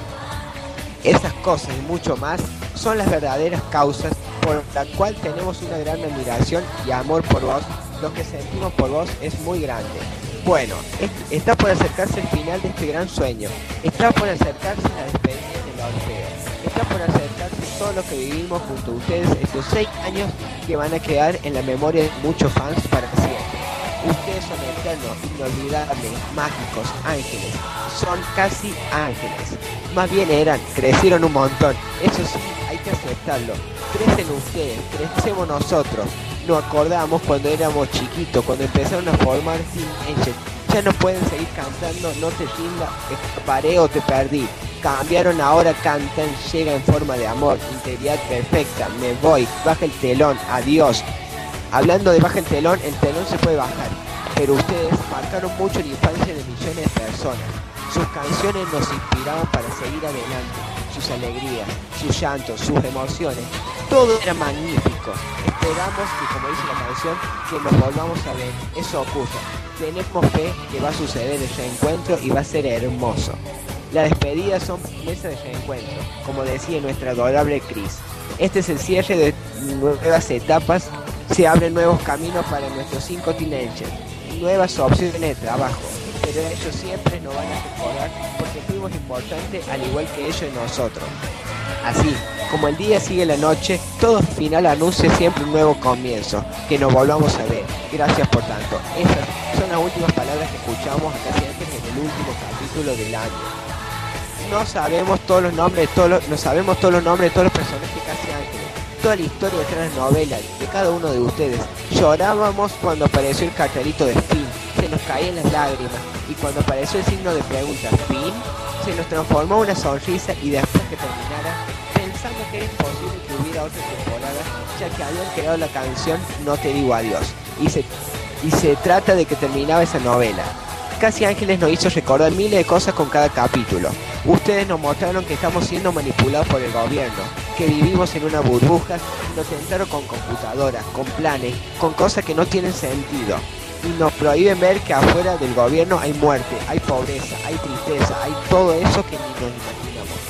Esas cosas y mucho más son las verdaderas causas por la cual tenemos una gran admiración y amor por vos. Lo que sentimos por vos es muy grande. Bueno, está por acercarse el final de este gran sueño. Está por acercarse la despedida del Orfeo. Está por acercarse todo lo que vivimos junto a ustedes estos 6 años que van a quedar en la memoria de muchos fans para siempre. Ustedes son eternos, inolvidables, mágicos, ángeles. Son casi ángeles. Más bien crecieron un montón. Eso sí, hay que aceptarlo. Crecen ustedes, crecemos nosotros. Nos acordamos cuando éramos chiquitos, cuando empezaron a formar Teen Angel. Ya no pueden seguir cantando No te rindas, Escaparé o Te perdí. Cambiaron, ahora cantan Llega en forma de amor, Integridad perfecta, Me voy, Baja el telón, Adiós. Hablando de baja el telón se puede bajar, pero ustedes marcaron mucho la infancia de millones de personas. Sus canciones nos inspiraban para seguir adelante, sus alegrías, sus llantos, sus emociones, todo era magnífico. Esperamos que, como dice la canción, que nos volvamos a ver, eso ocurra. Tenemos fe que va a suceder el reencuentro y va a ser hermoso. Las despedidas son promesas de reencuentro, como decía nuestra adorable Cris. Este es el cierre de nuevas etapas. Se abren nuevos caminos para nuestros 5 teenagers, nuevas opciones de trabajo, pero ellos siempre nos van a recordar porque fuimos importantes al igual que ellos y nosotros. Así, como el día sigue la noche, todo final anuncia siempre un nuevo comienzo, que nos volvamos a ver. Gracias por tanto. Estas son las últimas palabras que escuchamos casi antes en el último capítulo del año. No sabemos todos los nombres de todos los personajes Casi Ángeles. Toda la historia detrás de la novela de cada uno de ustedes. Llorábamos cuando apareció el cartelito de fin, se nos caían las lágrimas, y cuando apareció el signo de pregunta, ¿fin?, se nos transformó una sonrisa, y después que terminara, pensando que era imposible que hubiera otra temporada, ya que habían creado la canción No te digo adiós, y se trata de que terminaba esa novela. Casi Ángeles nos hizo recordar miles de cosas con cada capítulo. Ustedes nos mostraron que estamos siendo manipulados por el gobierno, que vivimos en una burbuja, y nos tentaron con computadoras, con planes, con cosas que no tienen sentido. Y nos prohíben ver que afuera del gobierno hay muerte, hay pobreza, hay tristeza, hay todo eso que ni nos imaginamos.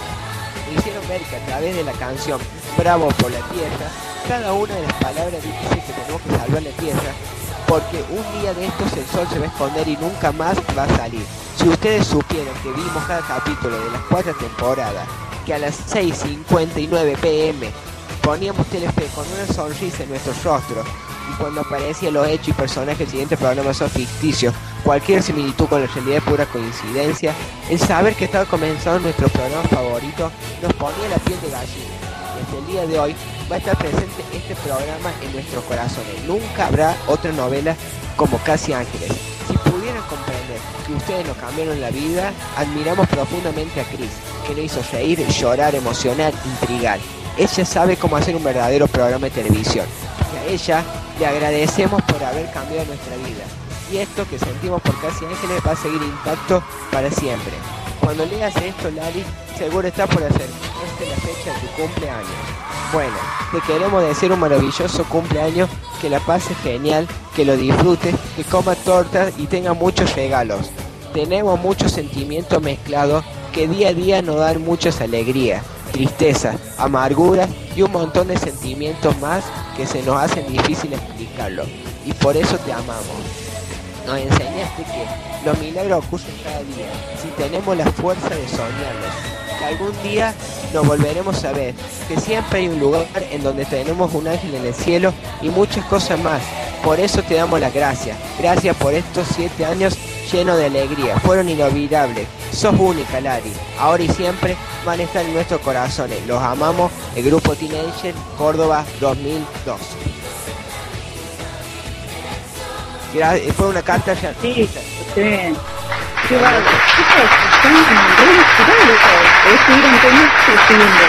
Me hicieron ver que a través de la canción Bravo por la Tierra, cada una de las palabras dice que tenemos que salvar la Tierra, porque un día de estos el sol se va a esconder y nunca más va a salir. Si ustedes supieran que vimos cada capítulo de las 4 temporadas, que a las 6:59 p.m. poníamos Telefe con una sonrisa en nuestros rostros, y cuando aparecían los hechos y personajes del siguiente programa son ficticios, cualquier similitud con la realidad es pura coincidencia, el saber que estaba comenzando nuestro programa favorito nos ponía la piel de gallina. Desde el día de hoy va a estar presente este programa en nuestros corazones. Nunca habrá otra novela como Casi Ángeles. Si pudieran comprender que ustedes nos cambiaron la vida, admiramos profundamente a Cris, que nos hizo reír, llorar, emocionar, intrigar. Ella sabe cómo hacer un verdadero programa de televisión. Y a ella le agradecemos por haber cambiado nuestra vida. Y esto que sentimos por Casi Ángeles va a seguir intacto para siempre. Cuando leas esto, Lali, seguro está por hacer la fecha de tu cumpleaños. Bueno, te queremos decir un maravilloso cumpleaños, que la pases genial, que lo disfrutes, que comas tortas y tengas muchos regalos. Tenemos muchos sentimientos mezclados que día a día nos dan muchas alegrías, tristezas, amarguras y un montón de sentimientos más que se nos hacen difícil explicarlo. Y por eso te amamos. Nos enseñaste que los milagros ocurren cada día, si tenemos la fuerza de soñarlos. Que algún día nos volveremos a ver, que siempre hay un lugar en donde tenemos un ángel en el cielo y muchas cosas más. Por eso te damos las gracias. Gracias por estos 7 años llenos de alegría. Fueron inolvidables. Sos única, Lari. Ahora y siempre van a estar en nuestros corazones. Los amamos. El grupo Teenager, Córdoba 2002. Fue una carta ya. Sí. Qué bárbaro. Chicos, están re inspirados. Estuvieron escribiendo.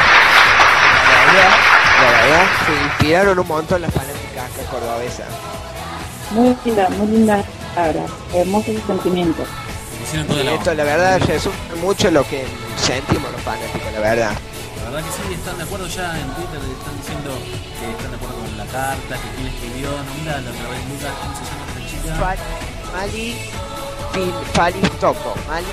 La verdad, se inspiraron un montón las fanáticas acá cordobesas. Muy linda palabra, hermoso sentimiento. Esto, la verdad, resume mucho lo que sentimos los fanáticos, la verdad. La verdad que sí, están de acuerdo ya en Twitter, están diciendo que están de acuerdo con la carta, que quién escribió, no, mira, la otra vez Lucas, ¿cómo se llama esta chica? Falistoco.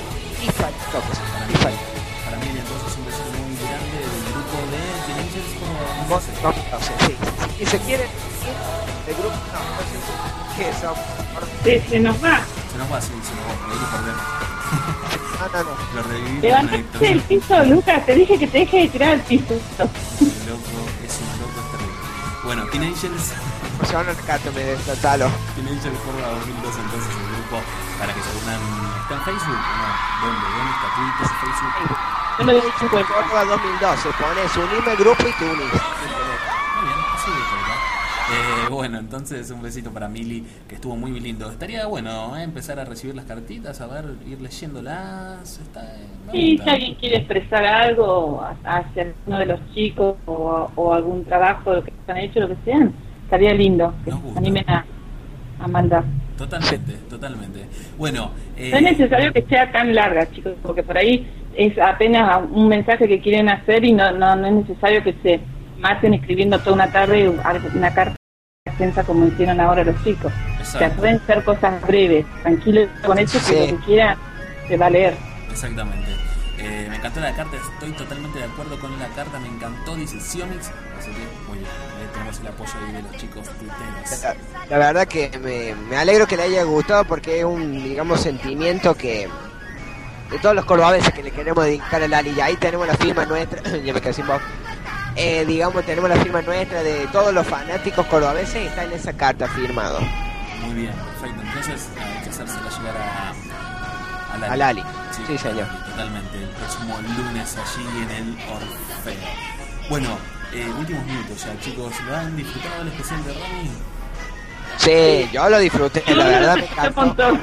Para mí entonces es un beso muy grande del grupo de Teenagers como... No sé, sí. Y se quieren ir del grupo, no sé qué son. Se nos va. Se nos va, ahí lo perdemos. No. Lo revivimos. Levantaste el piso, Lucas, te dije que te deje de tirar el piso. Es un loco, es terrible. Bueno, Teenagers... Se van a rescatarme de esta talo. Teenagers Córdoba 2002, entonces el grupo, para que se unan. ¿Está en Facebook? No, ¿dónde está Twitter, Facebook? Yo lo he dicho en Córdoba 2002, se pone su unirme al grupo y te unís. Muy bien, así de verdad. Bueno, entonces un besito para Mili, que estuvo muy lindo. Estaría bueno empezar a recibir las cartitas, a ver, ir leyéndolas. Sí, si alguien quiere expresar algo hacia uno de los chicos o algún trabajo que han hecho, lo que sean, estaría lindo que se animen a mandar. Totalmente. Bueno, no es necesario que sea tan larga, chicos, porque por ahí es apenas un mensaje que quieren hacer y no es necesario que se maten escribiendo toda una tarde una carta extensa como hicieron ahora los chicos. O sea, pueden ser cosas breves, tranquilos con eso, que lo que quiera se va a leer. Exactamente. Me encantó la carta, estoy totalmente de acuerdo con la carta, me encantó, dice Sionix, así que muy bien, tenemos el apoyo ahí de los chicos tuiteros. La verdad que me alegro que le haya gustado, porque es un, digamos, sentimiento que de todos los cordobeses que le queremos dedicar a Lali, y ahí tenemos la firma nuestra, ya me quedé sin voz, digamos, tenemos la firma nuestra de todos los fanáticos cordobeses y está en esa carta firmado. Muy bien, perfecto, entonces hay que hacérsela llegar a Lali. Sí, señor. Totalmente. El próximo lunes allí en el Orfeo. Bueno, últimos minutos ya, chicos. ¿Lo han disfrutado el especial de Rami? Sí, yo lo disfruté, la verdad me encantó.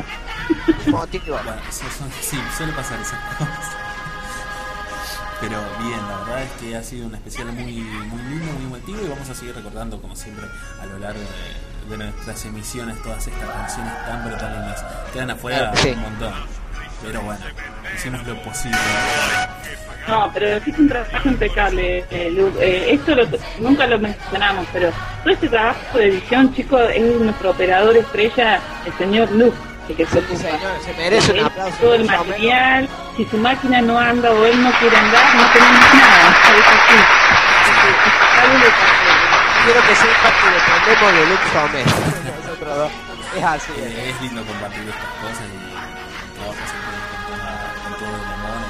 Sí, suele pasar esas cosas. Pero bien, la verdad es que ha sido un especial muy lindo, muy emotivo, y vamos a seguir recordando, como siempre, a lo largo de nuestras emisiones, todas estas canciones tan brutales. Quedan afuera un montón. Pero bueno, hicimos lo posible. No, pero hiciste un trabajo impecable, Luke. Esto nunca lo mencionamos, pero todo este trabajo de edición, chicos, es nuestro operador estrella, el señor Luke, que se merece un aplauso. Todo el material, si su máquina no anda o él no quiere andar, no tenemos nada. Es así. Quiero que sepa que dependemos de Luke Sommer. Nosotros dos. Es así. Es lindo compartir estas cosas y trabajar siempre con todo el amor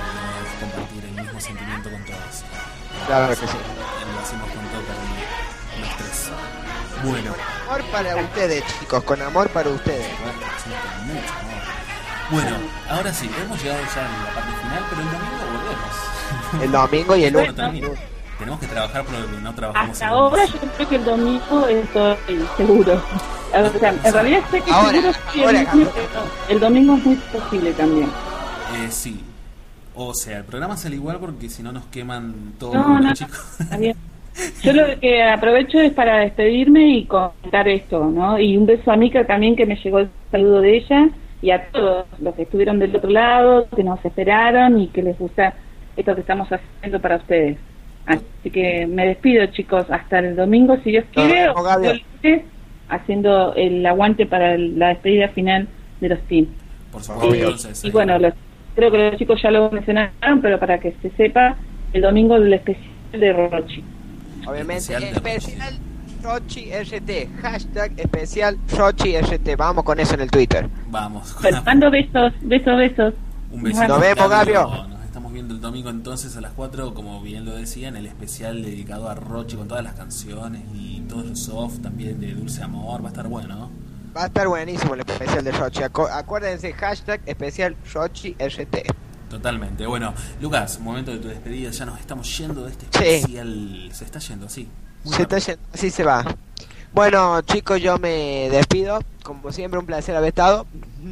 y compartir el mismo sentimiento con todos. Claro que sí. Lo hacemos con todo cariño. los tres. Bueno. Amor para ustedes, chicos, con amor para ustedes. Mucho amor. Bueno, ahora sí, hemos llegado ya a la parte final, pero el domingo volvemos. El domingo y el Bueno, lunes. tenemos que trabajar porque no trabajamos. Hasta ahora yo creo que el domingo estoy seguro. O sea, en realidad sé que seguro que el domingo es muy posible también. Sí. O sea, el programa sale igual porque si no nos queman todos No, chicos. Está bien. Yo lo que aprovecho es para despedirme y contar esto, ¿no? Y un beso a Mica también, que me llegó el saludo de ella, y a todos los que estuvieron del otro lado, que nos esperaron y que les gusta esto que estamos haciendo para ustedes. Así que me despido, chicos, hasta el domingo, si Dios quiere, o el lunes, haciendo el aguante para la despedida final de los teams. Por supuesto, entonces. Y bueno, creo que los chicos ya lo mencionaron, pero para que se sepa, el domingo el especial de Rochi. Obviamente, especial Rochi RT, hashtag especial Rochi RT. Vamos con eso en el Twitter. Vamos. Bueno, mando besos. Un besito. Nos vemos, Gabio. Nos estamos viendo el domingo entonces a las 4, como bien lo decían, el especial dedicado a Rochi con todas las canciones y todos los soft también de Dulce Amor. Va a estar bueno, ¿no? Va a estar buenísimo el especial de Rochi. Acuérdense, hashtag especial Rochi RT. Totalmente. Bueno, Lucas, momento de tu despedida. Ya nos estamos yendo de este especial. Se está yendo, sí. Se está yendo, así se va. Bueno, chicos, yo me despido. Como siempre, un placer haber estado.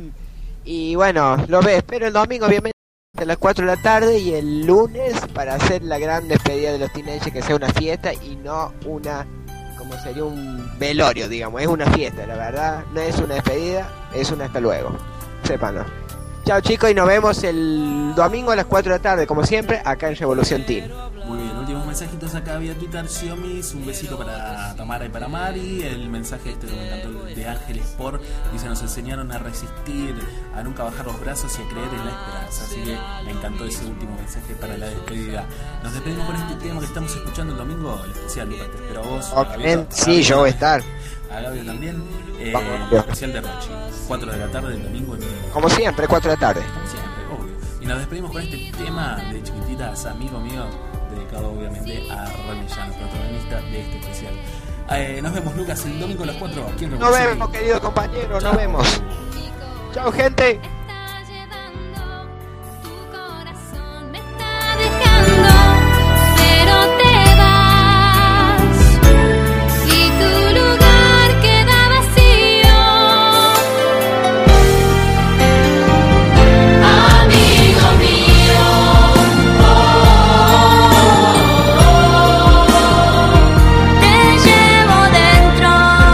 Y bueno, espero el domingo, obviamente, a las 4 de la tarde. Y el lunes, para hacer la gran despedida de los teenagers, que sea una fiesta y no una, como sería un velorio, digamos. Es una fiesta, la verdad. No es una despedida, es un hasta luego. Sépanlo. Chao, chicos, y nos vemos el domingo a las 4 de la tarde, como siempre, acá en Revolución Team. Muy bien, últimos mensajitos acá vía Twitter. Xiomis, un besito para Tamara y para Mari. El mensaje que me encantó de Ángeles Sport dice: nos enseñaron a resistir, a nunca bajar los brazos y a creer en la esperanza. Así que me encantó ese último mensaje para la despedida. Nos despedimos con este tema que estamos escuchando el domingo, el especial. Lucas, te espero a vos. Obviamente, sí, yo voy a estar. A Gabio también. El especial de Rochi, 4 de la tarde del domingo. Como siempre, 4 de la tarde. Como siempre, obvio. Y nos despedimos con este tema de Chiquititas, amigo mío, dedicado obviamente a Ronnie Llanos, protagonista de este especial. Nos vemos, Lucas, el domingo a las 4 aquí en Revolución. Nos vemos, querido compañero, nos vemos. Chao, gente.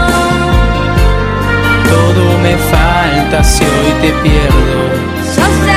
Si hoy te pierdo, yo sé